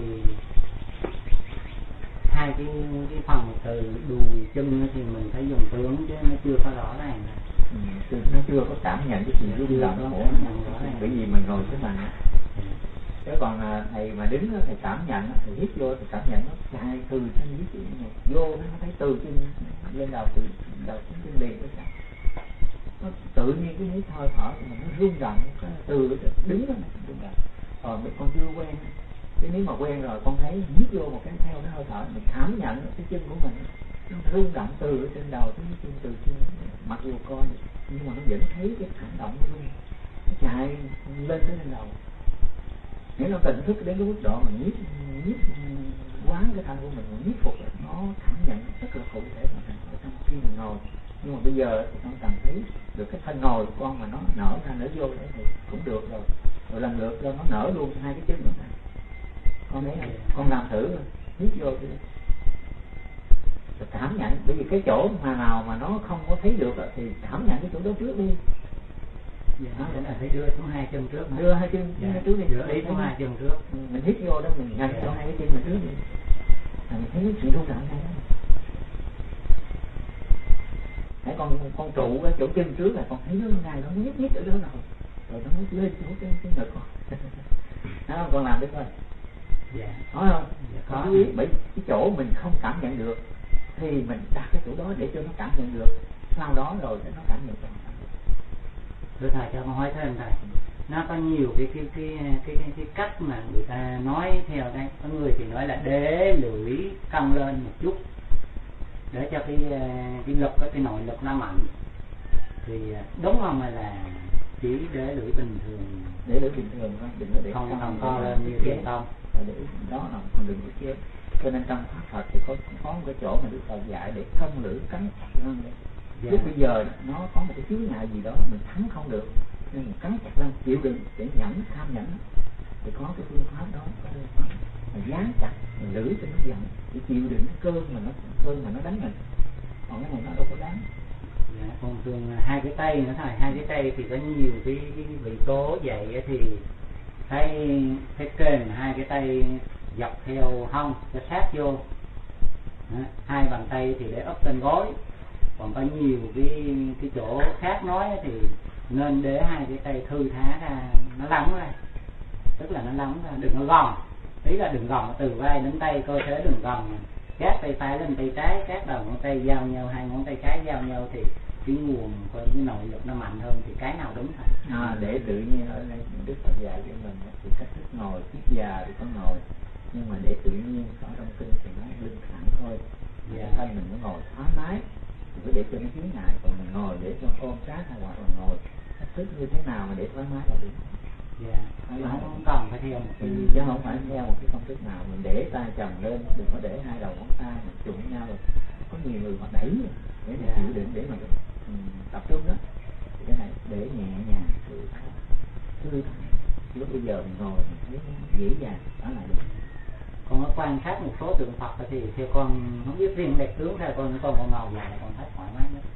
hai cái phần từ đùi chân thì mình phải dùng tướng chứ nó chưa có rõ ràng. Nó chưa có cảm nhận cái sự rung động của bởi vì mình ngồi cái bàn. Chứ còn thầy mà đứng đó, thầy cảm nhận, thầy hít vô thì cảm nhận nó hai từ thân dưới chữ này vô nó thấy từ trên lên đầu từ đầu xuống trên liền cái sao nó tự nhiên cái hít hơi thở của mình nó rung động cái từ đứng đó này rung động. Mình con chưa quen, chứ nếu mà quen rồi con thấy hít vô một cái theo cái hơi thở mình cảm nhận cái chân của mình nó rung động từ trên đầu tới chân từ trên, mặc dù con nhưng mà nó vẫn thấy cái hành động của nó chạy lên tới lên đầu. Nếu nó tỉnh thức đến cái mức độ mà nhiếp quán cái thân của mình, nhiếp phục nó cảm nhận rất là cụ thể mà ở trong khi mình ngồi. Nhưng mà bây giờ thì con cảm thấy được cái thân ngồi của con mà nó nở ra nở vô đấy thì cũng được rồi. Rồi lần lượt cho nó nở luôn hai cái chân nữa này. Con thấy này, con làm thử rồi, hít vô thì cảm nhận, bởi vì cái chỗ mà nào mà nó không có thấy được thì cảm nhận cái chỗ đó trước đi. Nó là phải đưa xuống hai chân trước, đưa hai chân trước đi, đi xuống hai chân trước. Mình hít vô đó mình nhận cho hai cái chân mình trước đi, mình thấy cái sự rung động này đó. Hãy con trụ cái chỗ chân trước là con thấy nó ngay nó nhích ở đó rồi nó mới lên chỗ cái ngực con. Đó không? Con làm được thôi. Dạ. Nói không? Dạ, có. Chú ý bởi cái chỗ mình không cảm nhận được thì mình đặt cái chỗ đó để cho nó cảm nhận được, sau đó rồi để nó cảm nhận được. Thưa thầy, cho con hỏi thêm thầy, nó có nhiều cái cách mà người ta nói theo đây. Có người thì nói là để lưỡi cong lên một chút để cho cái lực, cái nội lực nó mạnh, thì đúng không, hay là chỉ để lưỡi bình thường? Để lưỡi bình thường thôi, đừng có để không co lên như kia không. Để đó là còn đừng có kia. Cho nên trong pháp Phật thì có một cái chỗ mà Đức Phật dạy để thông lưỡi cắn chặt răng đấy. Dạ. Lúc bây giờ nó có một cái chướng ngại gì đó mình thắng không được nên mình cắn chặt răng chịu đựng để nhẫn, tham nhẫn thì có cái phương pháp đó, có phương pháp mà dán chặt mình lưỡi cho nó giận để chịu đựng cái cơn mà nó đánh mình. Còn cái này nó đâu có đánh. Dạ, còn thường hai cái tay nữa thầy, hai cái tay thì có nhiều cái vị tố vậy thì thấy kềm hai cái tay dọc theo hông cho sát vô. Đó, hai bàn tay thì để ấp trên gối. Còn có nhiều cái chỗ khác nói thì nên để hai cái tay thư thả ra, nó lỏng ra, tức là nó lỏng ra, đừng có gòn, ý là đừng gòn từ vai đến tay, cơ thể đừng gòn, các tay phải lên tay trái, các đầu ngón tay giao nhau, hai ngón tay cái giao nhau thì cái nguồn của cái nội lực nó mạnh hơn, thì cái nào đúng thầy? Để tự nhiên ở đây Đức Phật dạy cho mình thì cách thức ngồi, kiết già thì có ngồi, nhưng mà để tự nhiên ở trong kinh thì nó lưng thẳng thôi. Dạ. Thân mình nó ngồi thoải mái, cứ để cho nó chướng ngại, còn mình ngồi để cho ôm sát hay hoặc là ngồi cách thức như thế nào mà để thoải mái là được. Dạ. Nó không cần phải theo một cái chứ không phải theo một cái công thức nào. Mình để tay chồng lên, đừng có để hai đầu ngón tay mà trụng nhau rồi. Có nhiều người họ đẩy để mà chịu đựng để mà tập trung đó. Thì cái này để nhẹ nhàng thư thái. Lúc bây giờ mình ngồi mình thấy dễ dàng đó là được. Còn nó quan sát một số tượng Phật thì theo con không biết riêng đẹp tướng theo con ngồi dài là con thấy thoải mái nhất.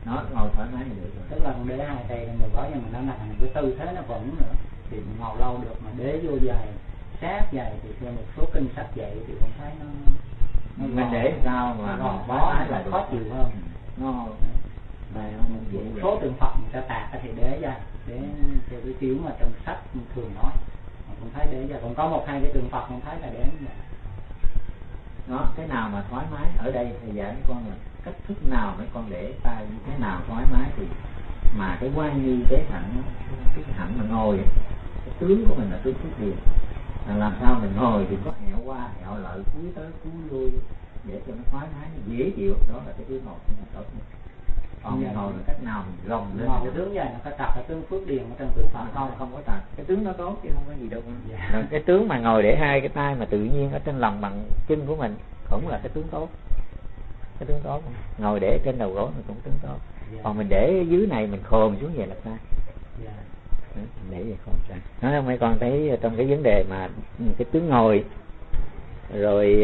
nó ngồi thoải mái là được rồi. Tức là con đế hai tay trong đầu gối nhưng mà nó là thành cái tư thế nó vững nữa thì mình ngồi lâu được, mà đế vô dài sát dài thì theo một số kinh sách dạy thì không thấy nó mình để sao mà nó bó là khó chịu hơn. Nó này nó dễ số tượng Phật người ta tạc thì đế ra để theo cái kiểu mà trong sách thường nói, mà cũng thấy đế ra, còn có một hai cái tượng Phật cũng thấy là đế như vậy. Nó cái nào mà thoải mái ở đây thì dạy mấy con là cách thức nào mấy con để tay như thế nào thoải mái thì mà cái quan như tế hạnh cái hạnh mà ngồi cái tướng của mình là tướng phước điền, làm sao mình ngồi thì có hẹo qua hẹo lại cúi tới cúi lui để cho nó thoải mái dễ chịu, đó là cái tướng ngồi của mình tốt nhất. Còn mình ngồi là cách nào mình gồng lên cái tướng vậy nó có tập cái tướng phước điền ở trong tượng Phật không có tập, cái tướng nó tốt chứ không có gì đâu. Rồi cái tướng mà ngồi để hai cái tay mà tự nhiên ở trên lòng bằng chân của mình cũng là cái tướng tốt, cái tướng tốt. Ngồi để trên đầu gối mình cũng tướng tốt. Còn mình để dưới này mình khom xuống vậy là sai. Để vậy không sai. Nói mấy con thấy trong cái vấn đề mà cái tướng ngồi rồi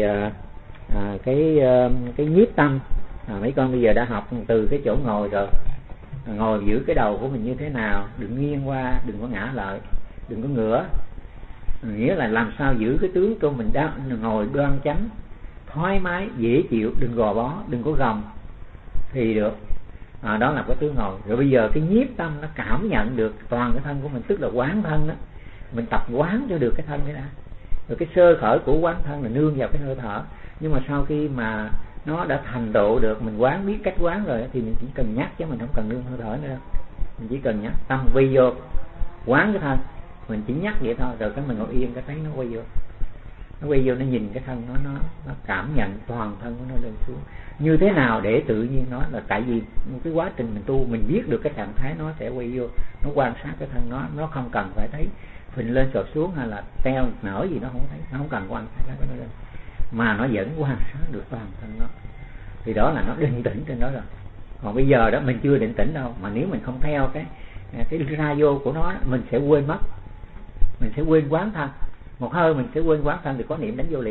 cái nhiếp tâm, mấy con bây giờ đã học từ cái chỗ ngồi rồi, ngồi giữ cái đầu của mình như thế nào, đừng nghiêng qua, đừng có ngã lại, đừng có ngửa, nghĩa là làm sao giữ cái tướng của mình đang ngồi đoan chánh thoải mái dễ chịu, đừng gò bó, đừng có gồng thì được. Đó là cái tướng ngồi. Rồi bây giờ cái nhiếp tâm nó cảm nhận được toàn cái thân của mình, tức là quán thân đó, mình tập quán cho được cái thân cái đã. Rồi cái sơ khởi của quán thân là nương vào cái hơi thở, nhưng mà sau khi mà nó đã thành tựu được, mình quán biết cách quán rồi thì mình chỉ cần nhắc chứ mình không cần nương hơi thở nữa đâu. Mình chỉ cần nhắc tâm quy vô quán cái thân, mình chỉ nhắc vậy thôi, rồi cái mình ngồi yên cái thấy nó quay vô, nó quay vô, nó nhìn cái thân nó cảm nhận toàn thân của nó lên xuống như thế nào để tự nhiên nó là tại vì cái quá trình mình tu mình biết được cái trạng thái nó sẽ quay vô, nó quan sát cái thân nó không cần phải thấy phình lên sọt xuống hay là teo nở gì nó không thấy, nó không cần quan sát cái nó lên, mà nó vẫn quan sát được toàn thân nó, thì đó là nó định tĩnh trên đó rồi. Còn bây giờ đó mình chưa định tĩnh đâu, mà nếu mình không theo cái ra vô của nó mình sẽ quên mất, mình sẽ quên quán thân, một hơi mình sẽ quên quán thân thì có niệm đánh vô liền.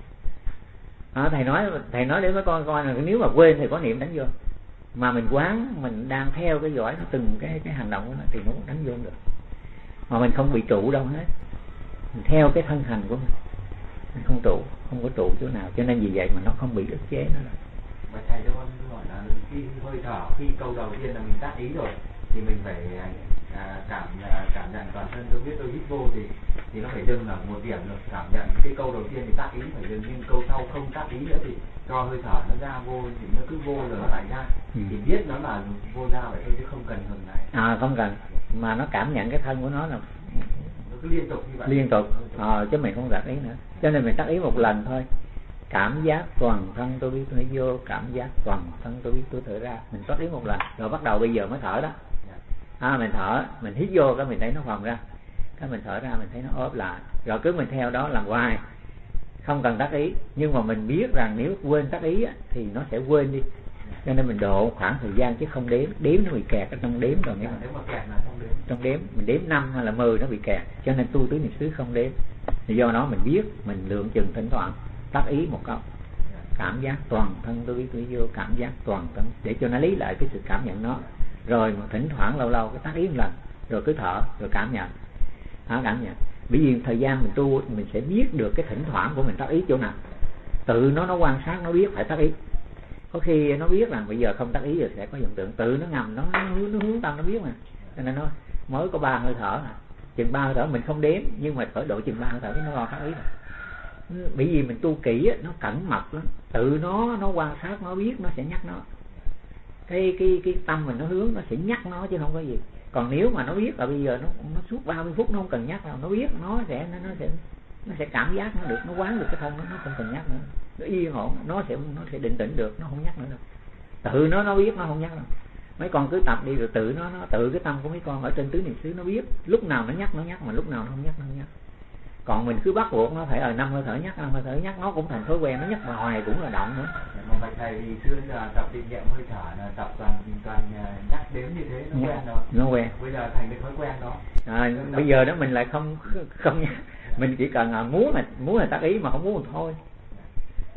Thầy nói để mấy con coi là nếu mà quên thì có niệm đánh vô, mà mình quán mình đang theo cái dõi nó từng cái hành động của nó thì nó đánh vô được, mà mình không bị trụ đâu hết, mình theo cái thân hành của mình không trụ, không có trụ chỗ nào, cho nên vì vậy mà nó không bị ức chế nữa. Và thầy cho con hỏi là khi hơi thở, khi câu đầu tiên là mình tác ý rồi thì mình phải cảm nhận toàn thân. Tôi biết tôi hít vô thì nó phải dừng ở một điểm rồi, cảm nhận cái câu đầu tiên thì tác ý phải dừng, nhưng câu sau không tác ý nữa thì cho hơi thở nó ra vô thì nó cứ vô rồi nó lại ra, thì biết nó là vô ra vậy thôi chứ không cần ngừng lại. Không cần, mà nó cảm nhận cái thân của nó là nó cứ liên tục như vậy, liên tục, chứ mình không tác ý nữa, cho nên mình tác ý một lần thôi. Cảm giác toàn thân tôi biết tôi vô, cảm giác toàn thân tôi biết tôi thở ra, mình tác ý một lần rồi bắt đầu bây giờ mới thở đó. Mình thở, mình hít vô cái mình thấy nó phồng ra, cái mình thở ra mình thấy nó ốp lại, rồi cứ mình theo đó làm hoài, không cần tác ý. Nhưng mà mình biết rằng nếu quên tác ý thì nó sẽ quên đi, cho nên mình độ khoảng thời gian chứ không đếm nó bị kẹt ở trong đếm rồi. Nếu mà kẹt là trong đếm mình đếm 5 hay là 10 nó bị kẹt, cho nên tu tứ niệm xứ không đếm. Thì do đó mình biết, mình lượng chừng thỉnh thoảng tác ý một câu, cảm giác toàn thân tôi biết tôi vô, cảm giác toàn thân, để cho nó lý lại cái sự cảm nhận nó. Rồi mà thỉnh thoảng lâu lâu cái tác ý một lần, rồi cứ thở, rồi cảm nhận. Cảm nhận. Bởi vì thời gian mình tu mình sẽ biết được cái thỉnh thoảng của mình tác ý chỗ nào. Tự nó quan sát, nó biết phải tác ý. Có khi nó biết là bây giờ không tác ý rồi sẽ có hiện tượng, tự nó ngầm, nó hướng tâm nó biết mà. Cho nên nó mới có 3 hơi thở nè, chừng 3 hơi thở mình không đếm, nhưng mà phải độ chừng 3 hơi thở cái nó lo tác ý rồi. Bởi vì mình tu kỹ á, nó cẩn mật lắm, tự nó quan sát, nó biết, nó sẽ nhắc nó. Cái tâm mình nó hướng, nó sẽ nhắc nó chứ không có gì. Còn nếu mà nó biết là bây giờ nó suốt 30 phút nó không cần nhắc đâu, nó biết nó sẽ cảm giác nó được, nó quán được cái thân nó không cần nhắc nữa, nó yên ổn, nó sẽ định tĩnh được, nó không nhắc nữa đâu. Tự nó biết, nó không nhắc đâu. Mấy con cứ tập đi rồi tự nó tự cái tâm của mấy con ở trên tứ niệm xứ nó biết, lúc nào nó nhắc, mà lúc nào nó không nhắc, Còn mình cứ bắt buộc nó phải 5 hơi thở nhắc, 5 hơi thở nhắc, nó cũng thành thói quen, nó nhắc hoài cũng là động nữa. Mà bạch thầy thì xưa giờ tập định niệm hơi thở là tập toàn nhắc đếm như thế, nó quen rồi. Nó quen. Bây giờ thành được thói quen đó. Bây giờ đó mình lại không nhắc, mình chỉ cần muốn là tác ý, mà không muốn thì thôi.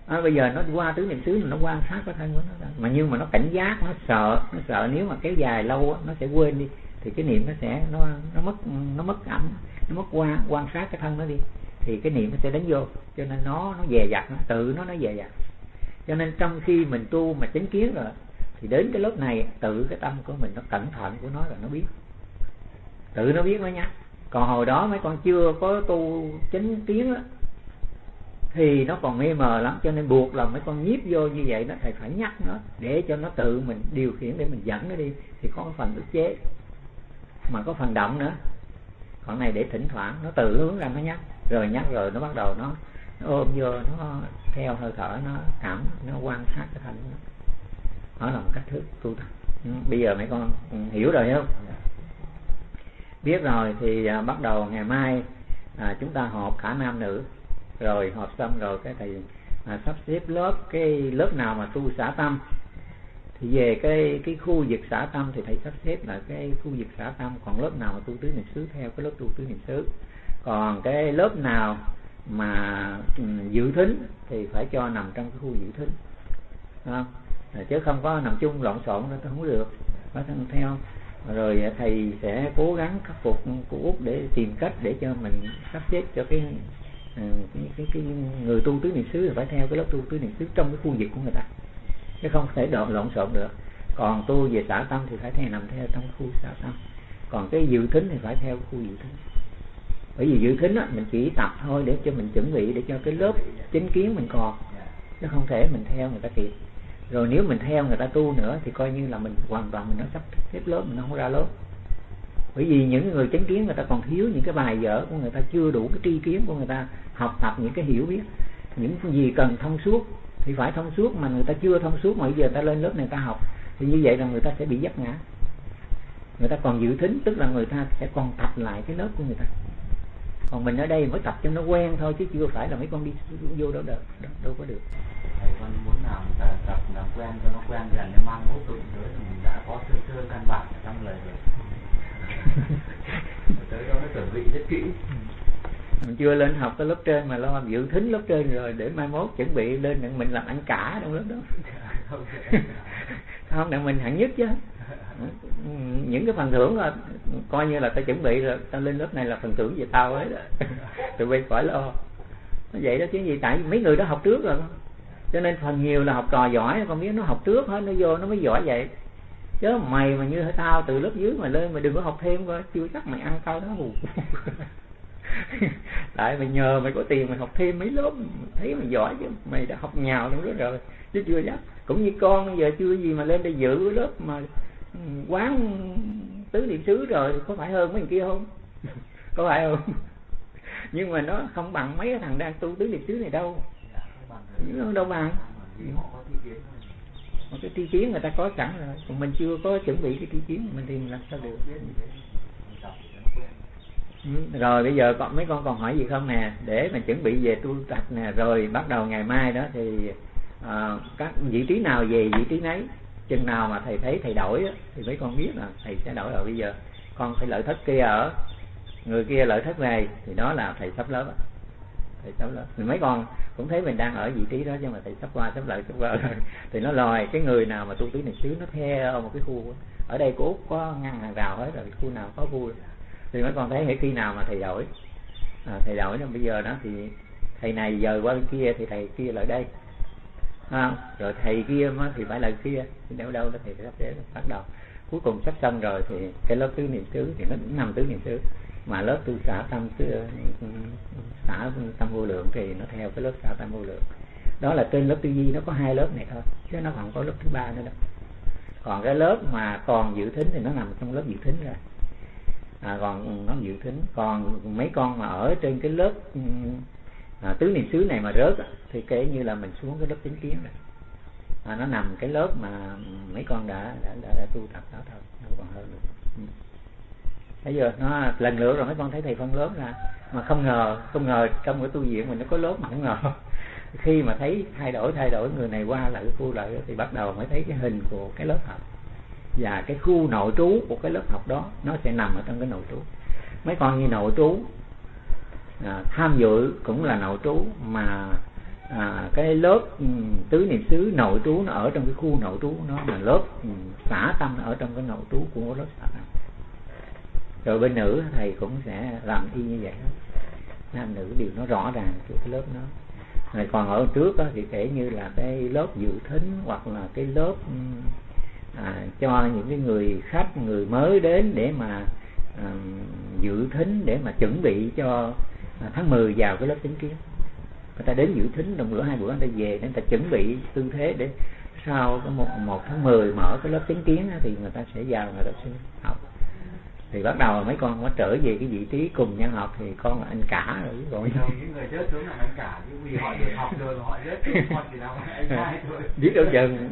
Bây giờ nó qua tứ niệm xứ nó quan sát cái thân của nó, mà nhưng mà nó cảnh giác, nó sợ nếu mà kéo dài lâu nó sẽ quên đi, thì cái niệm nó sẽ nó mất ảnh, nó mất quan sát cái thân nó đi, thì cái niệm nó sẽ đánh vô, cho nên nó dè dặt, nó tự nó dè dặt. Cho nên trong khi mình tu mà chánh kiến rồi thì đến cái lớp này tự cái tâm của mình nó cẩn thận của nó là nó biết, tự nó biết nó nhắc. Còn hồi đó mấy con chưa có tu chánh kiến á thì nó còn mê mờ lắm, cho nên buộc lòng mấy con nhiếp vô như vậy đó, thầy phải nhắc nó để cho nó tự mình điều khiển, để mình dẫn nó đi, thì có phần ức chế mà có phần động nữa. Còn này để thỉnh thoảng nó tự hướng ra nó nhắc rồi nó bắt đầu nó ôm vô, nó theo hơi thở, nó cảm, nó quan sát cái thân nó. Đó là một cách thức tu tập. Bây giờ mấy con hiểu rồi không? Biết rồi thì bắt đầu ngày mai chúng ta họp cả nam nữ, rồi họp xong rồi cái thầy sắp xếp lớp, cái lớp nào mà tu xả tâm thì về cái khu vực xả tâm thì thầy sắp xếp là cái khu vực xả tâm, còn lớp nào mà tu tứ niệm xứ theo cái lớp tu tứ niệm xứ, còn cái lớp nào mà dự thính thì phải cho nằm trong cái khu dự thính, chứ không có nằm chung lộn xộn nó không được, phải theo. Rồi thầy sẽ cố gắng khắc phục của Út để tìm cách để cho mình sắp xếp cho cái người tu tứ niệm xứ phải theo cái lớp tu tứ niệm xứ trong cái khu vực của người ta, chứ không thể lộn xộn được. Còn tu về xả tâm thì phải nằm theo trong khu xả tâm, còn cái dự thính thì phải theo khu dự thính. Bởi vì dự thính á, mình chỉ tập thôi để cho mình chuẩn bị để cho cái lớp chánh kiến mình còn, chứ không thể mình theo người ta kịp. Rồi nếu mình theo người ta tu nữa thì coi như là mình hoàn toàn mình nó sắp xếp lớp, mình không ra lớp. Bởi vì những người chánh kiến người ta còn thiếu những cái bài vở của người ta, chưa đủ cái tri kiến của người ta học tập những cái hiểu biết, những gì cần thông suốt thì phải thông suốt, mà người ta chưa thông suốt mà bây giờ người ta lên lớp này người ta học thì như vậy là người ta sẽ bị vấp ngã. Người ta còn dự thính, tức là người ta sẽ còn tập lại cái lớp của người ta, còn mình ở đây mới tập cho nó quen thôi, chứ chưa phải là mấy con đi vô đâu có được. Thầy con muốn nào người ta tập làm quen cho nó quen dần, để mang mốt tụng tới thì mình đã có sơ căn bản ở trong lời rồi. Tới đó nó chuẩn bị rất kỹ. Mình chưa lên học tới lớp trên mà lo dự thính lớp trên rồi, để mai mốt chuẩn bị lên để mình làm ăn cả trong lớp đó. Không, để mình hạng nhất chứ. Những cái phần thưởng là coi như là tao chuẩn bị rồi, tao lên lớp này là phần thưởng về tao ấy đó. Tụi bay khỏi lo. Nó vậy đó chứ gì, tại mấy người đó học trước rồi, cho nên phần nhiều là học trò giỏi, con biết nó học trước hết, nó vô nó mới giỏi vậy. Chứ mày mà như tao từ lớp dưới mà lên, mày đừng có học thêm coi, chưa chắc mày ăn tao đó hù. Tại mày nhờ mày có tiền mày học thêm mấy lớp, thấy mày giỏi chứ, mày đã học nhào trong đó rồi, chứ chưa chắc. Cũng như con bây giờ chưa gì mà lên đây giữ lớp mà quán tứ niệm xứ rồi, có phải hơn mấy người kia không? Có phải không? Nhưng mà nó không bằng mấy cái thằng đang tu tứ niệm xứ này đâu. Nó đâu bằng. Một cái tri kiến người ta có sẵn rồi, còn mình chưa có chuẩn bị cái tri kiến mình thì làm sao được. Rồi bây giờ mấy con còn hỏi gì không nè, để mình chuẩn bị về tu tập nè, rồi bắt đầu ngày mai đó thì các vị trí nào về vị trí nấy, chừng nào mà thầy thấy thầy đổi thì mấy con biết là thầy sẽ đổi. Rồi bây giờ con phải lợi thất kia ở, người kia lợi thất này thì đó là thầy sắp lớp. Thầy sắp lớp thì mấy con cũng thấy mình đang ở vị trí đó, nhưng mà thầy sắp qua rồi thì nó lòi cái người nào mà tu tứ niệm xứ nó theo một cái khu. Ở đây cô Út có ngăn hàng rào hết rồi, khu nào có khu thì mấy con thấy khi nào mà thầy đổi thầy đổi bây giờ đó thì thầy này giờ qua bên kia thì thầy kia lại đây, rồi thầy kia thì phải lại kia, thì đâu đó thầy sắp xếp bắt đầu. Cuối cùng sắp xong rồi thì cái lớp tứ niệm xứ thì nó cũng nằm tứ niệm xứ, mà lớp tu xả tâm xả tâm vô lượng thì nó theo cái lớp xả tâm vô lượng. Đó là trên lớp tư duy nó có hai lớp này thôi, chứ nó còn có lớp thứ ba nữa đâu. Còn cái lớp mà còn dự thính thì nó nằm trong lớp dự thính rồi. Còn nó dự thính. Còn mấy con mà ở trên cái lớp tứ niệm xứ này mà rớt thì kể như là mình xuống cái lớp chánh kiến rồi. Nó nằm cái lớp mà mấy con đã tu tập đó thôi, nó còn hơn nữa. Bây giờ nó lần lượt rồi mấy con thấy thầy phân lớp ra, mà không ngờ trong cái tu viện mình nó có lớp mà không ngờ. Khi mà thấy thay đổi người này qua lại cái khu lại thì bắt đầu mới thấy cái hình của cái lớp học và cái khu nội trú của cái lớp học đó nó sẽ nằm ở trong cái nội trú. Mấy con như nội trú tham dự cũng là nội trú, mà cái lớp tứ niệm xứ nội trú nó ở trong cái khu nội trú, nó là lớp xả tâm ở trong cái nội trú của lớp xả tâm. Rồi bên nữ thầy cũng sẽ làm y như vậy đó. Nam nữ đều nó rõ ràng cái lớp nó. Rồi còn ở trước đó, thì kể như là cái lớp dự thính, hoặc là cái lớp cho những cái người khách, người mới đến để mà dự thính, để mà chuẩn bị cho tháng 10 vào cái lớp chánh kiến. Người ta đến dự thính đồng bữa 2 bữa người ta về, để người ta chuẩn bị tư thế để sau cái 1 tháng 10 mở cái lớp chánh kiến đó, thì người ta sẽ vào người ta sẽ học. Thì bắt đầu mấy con nó trở về cái vị trí cùng nhau học, thì con là anh cả rồi chứ còn những người rớt xuống là anh cả, chứ vì họ được học rồi mà họ rớt xuống con thì nào anh hai thôi. biết đâu chừng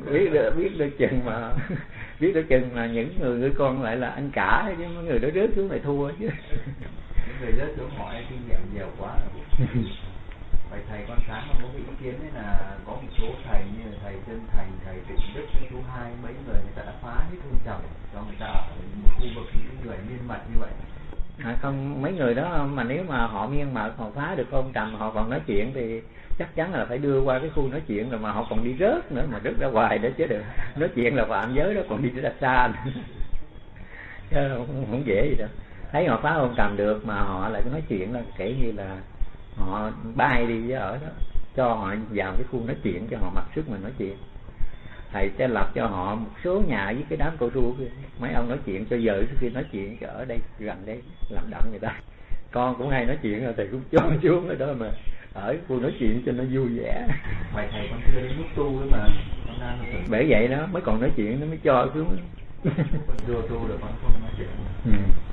biết đâu chừng mà những người con lại là anh cả, chứ mấy người đó rớt xuống lại thua chứ. Những người rớt xuống họ kinh nghiệm nhiều quá rồi. Vậy thầy con sáng có cái ý kiến đấy là có một số thầy như là thầy Chân Thành, thầy Tịnh Đức, số 2, mấy người ta đã phá hết hôn trầm cho người ta ở một khu vực những người miên mật như vậy. Không, mấy người đó mà nếu mà họ miên mật, họ phá được hôn trầm, họ còn nói chuyện thì chắc chắn là phải đưa qua cái khu nói chuyện, rồi mà họ còn đi rớt nữa, mà rớt ra hoài đó chứ được. Nói chuyện là phạm giới đó, còn đi ra xa nữa. Chứ không dễ gì đâu. Thấy họ phá hôn trầm được mà họ lại nói chuyện là kể như là họ bay đi với ở đó, cho họ vào cái khu nói chuyện, cho họ mặc sức mình nói chuyện. Thầy sẽ lập cho họ một số nhà với cái đám cô ru kia, mấy ông nói chuyện cho vợ trước khi nói chuyện, cho ở đây gần đây làm đậm người ta. Con cũng hay nói chuyện rồi thầy cũng cho xuống ở đó mà ở khu nói chuyện cho nó vui vẻ. Vậy thầy con chưa đến lúc tu ấy mà con đang bởi vậy đó mới còn nói chuyện nó mới cho xuống. Con chưa tu được con không nói chuyện.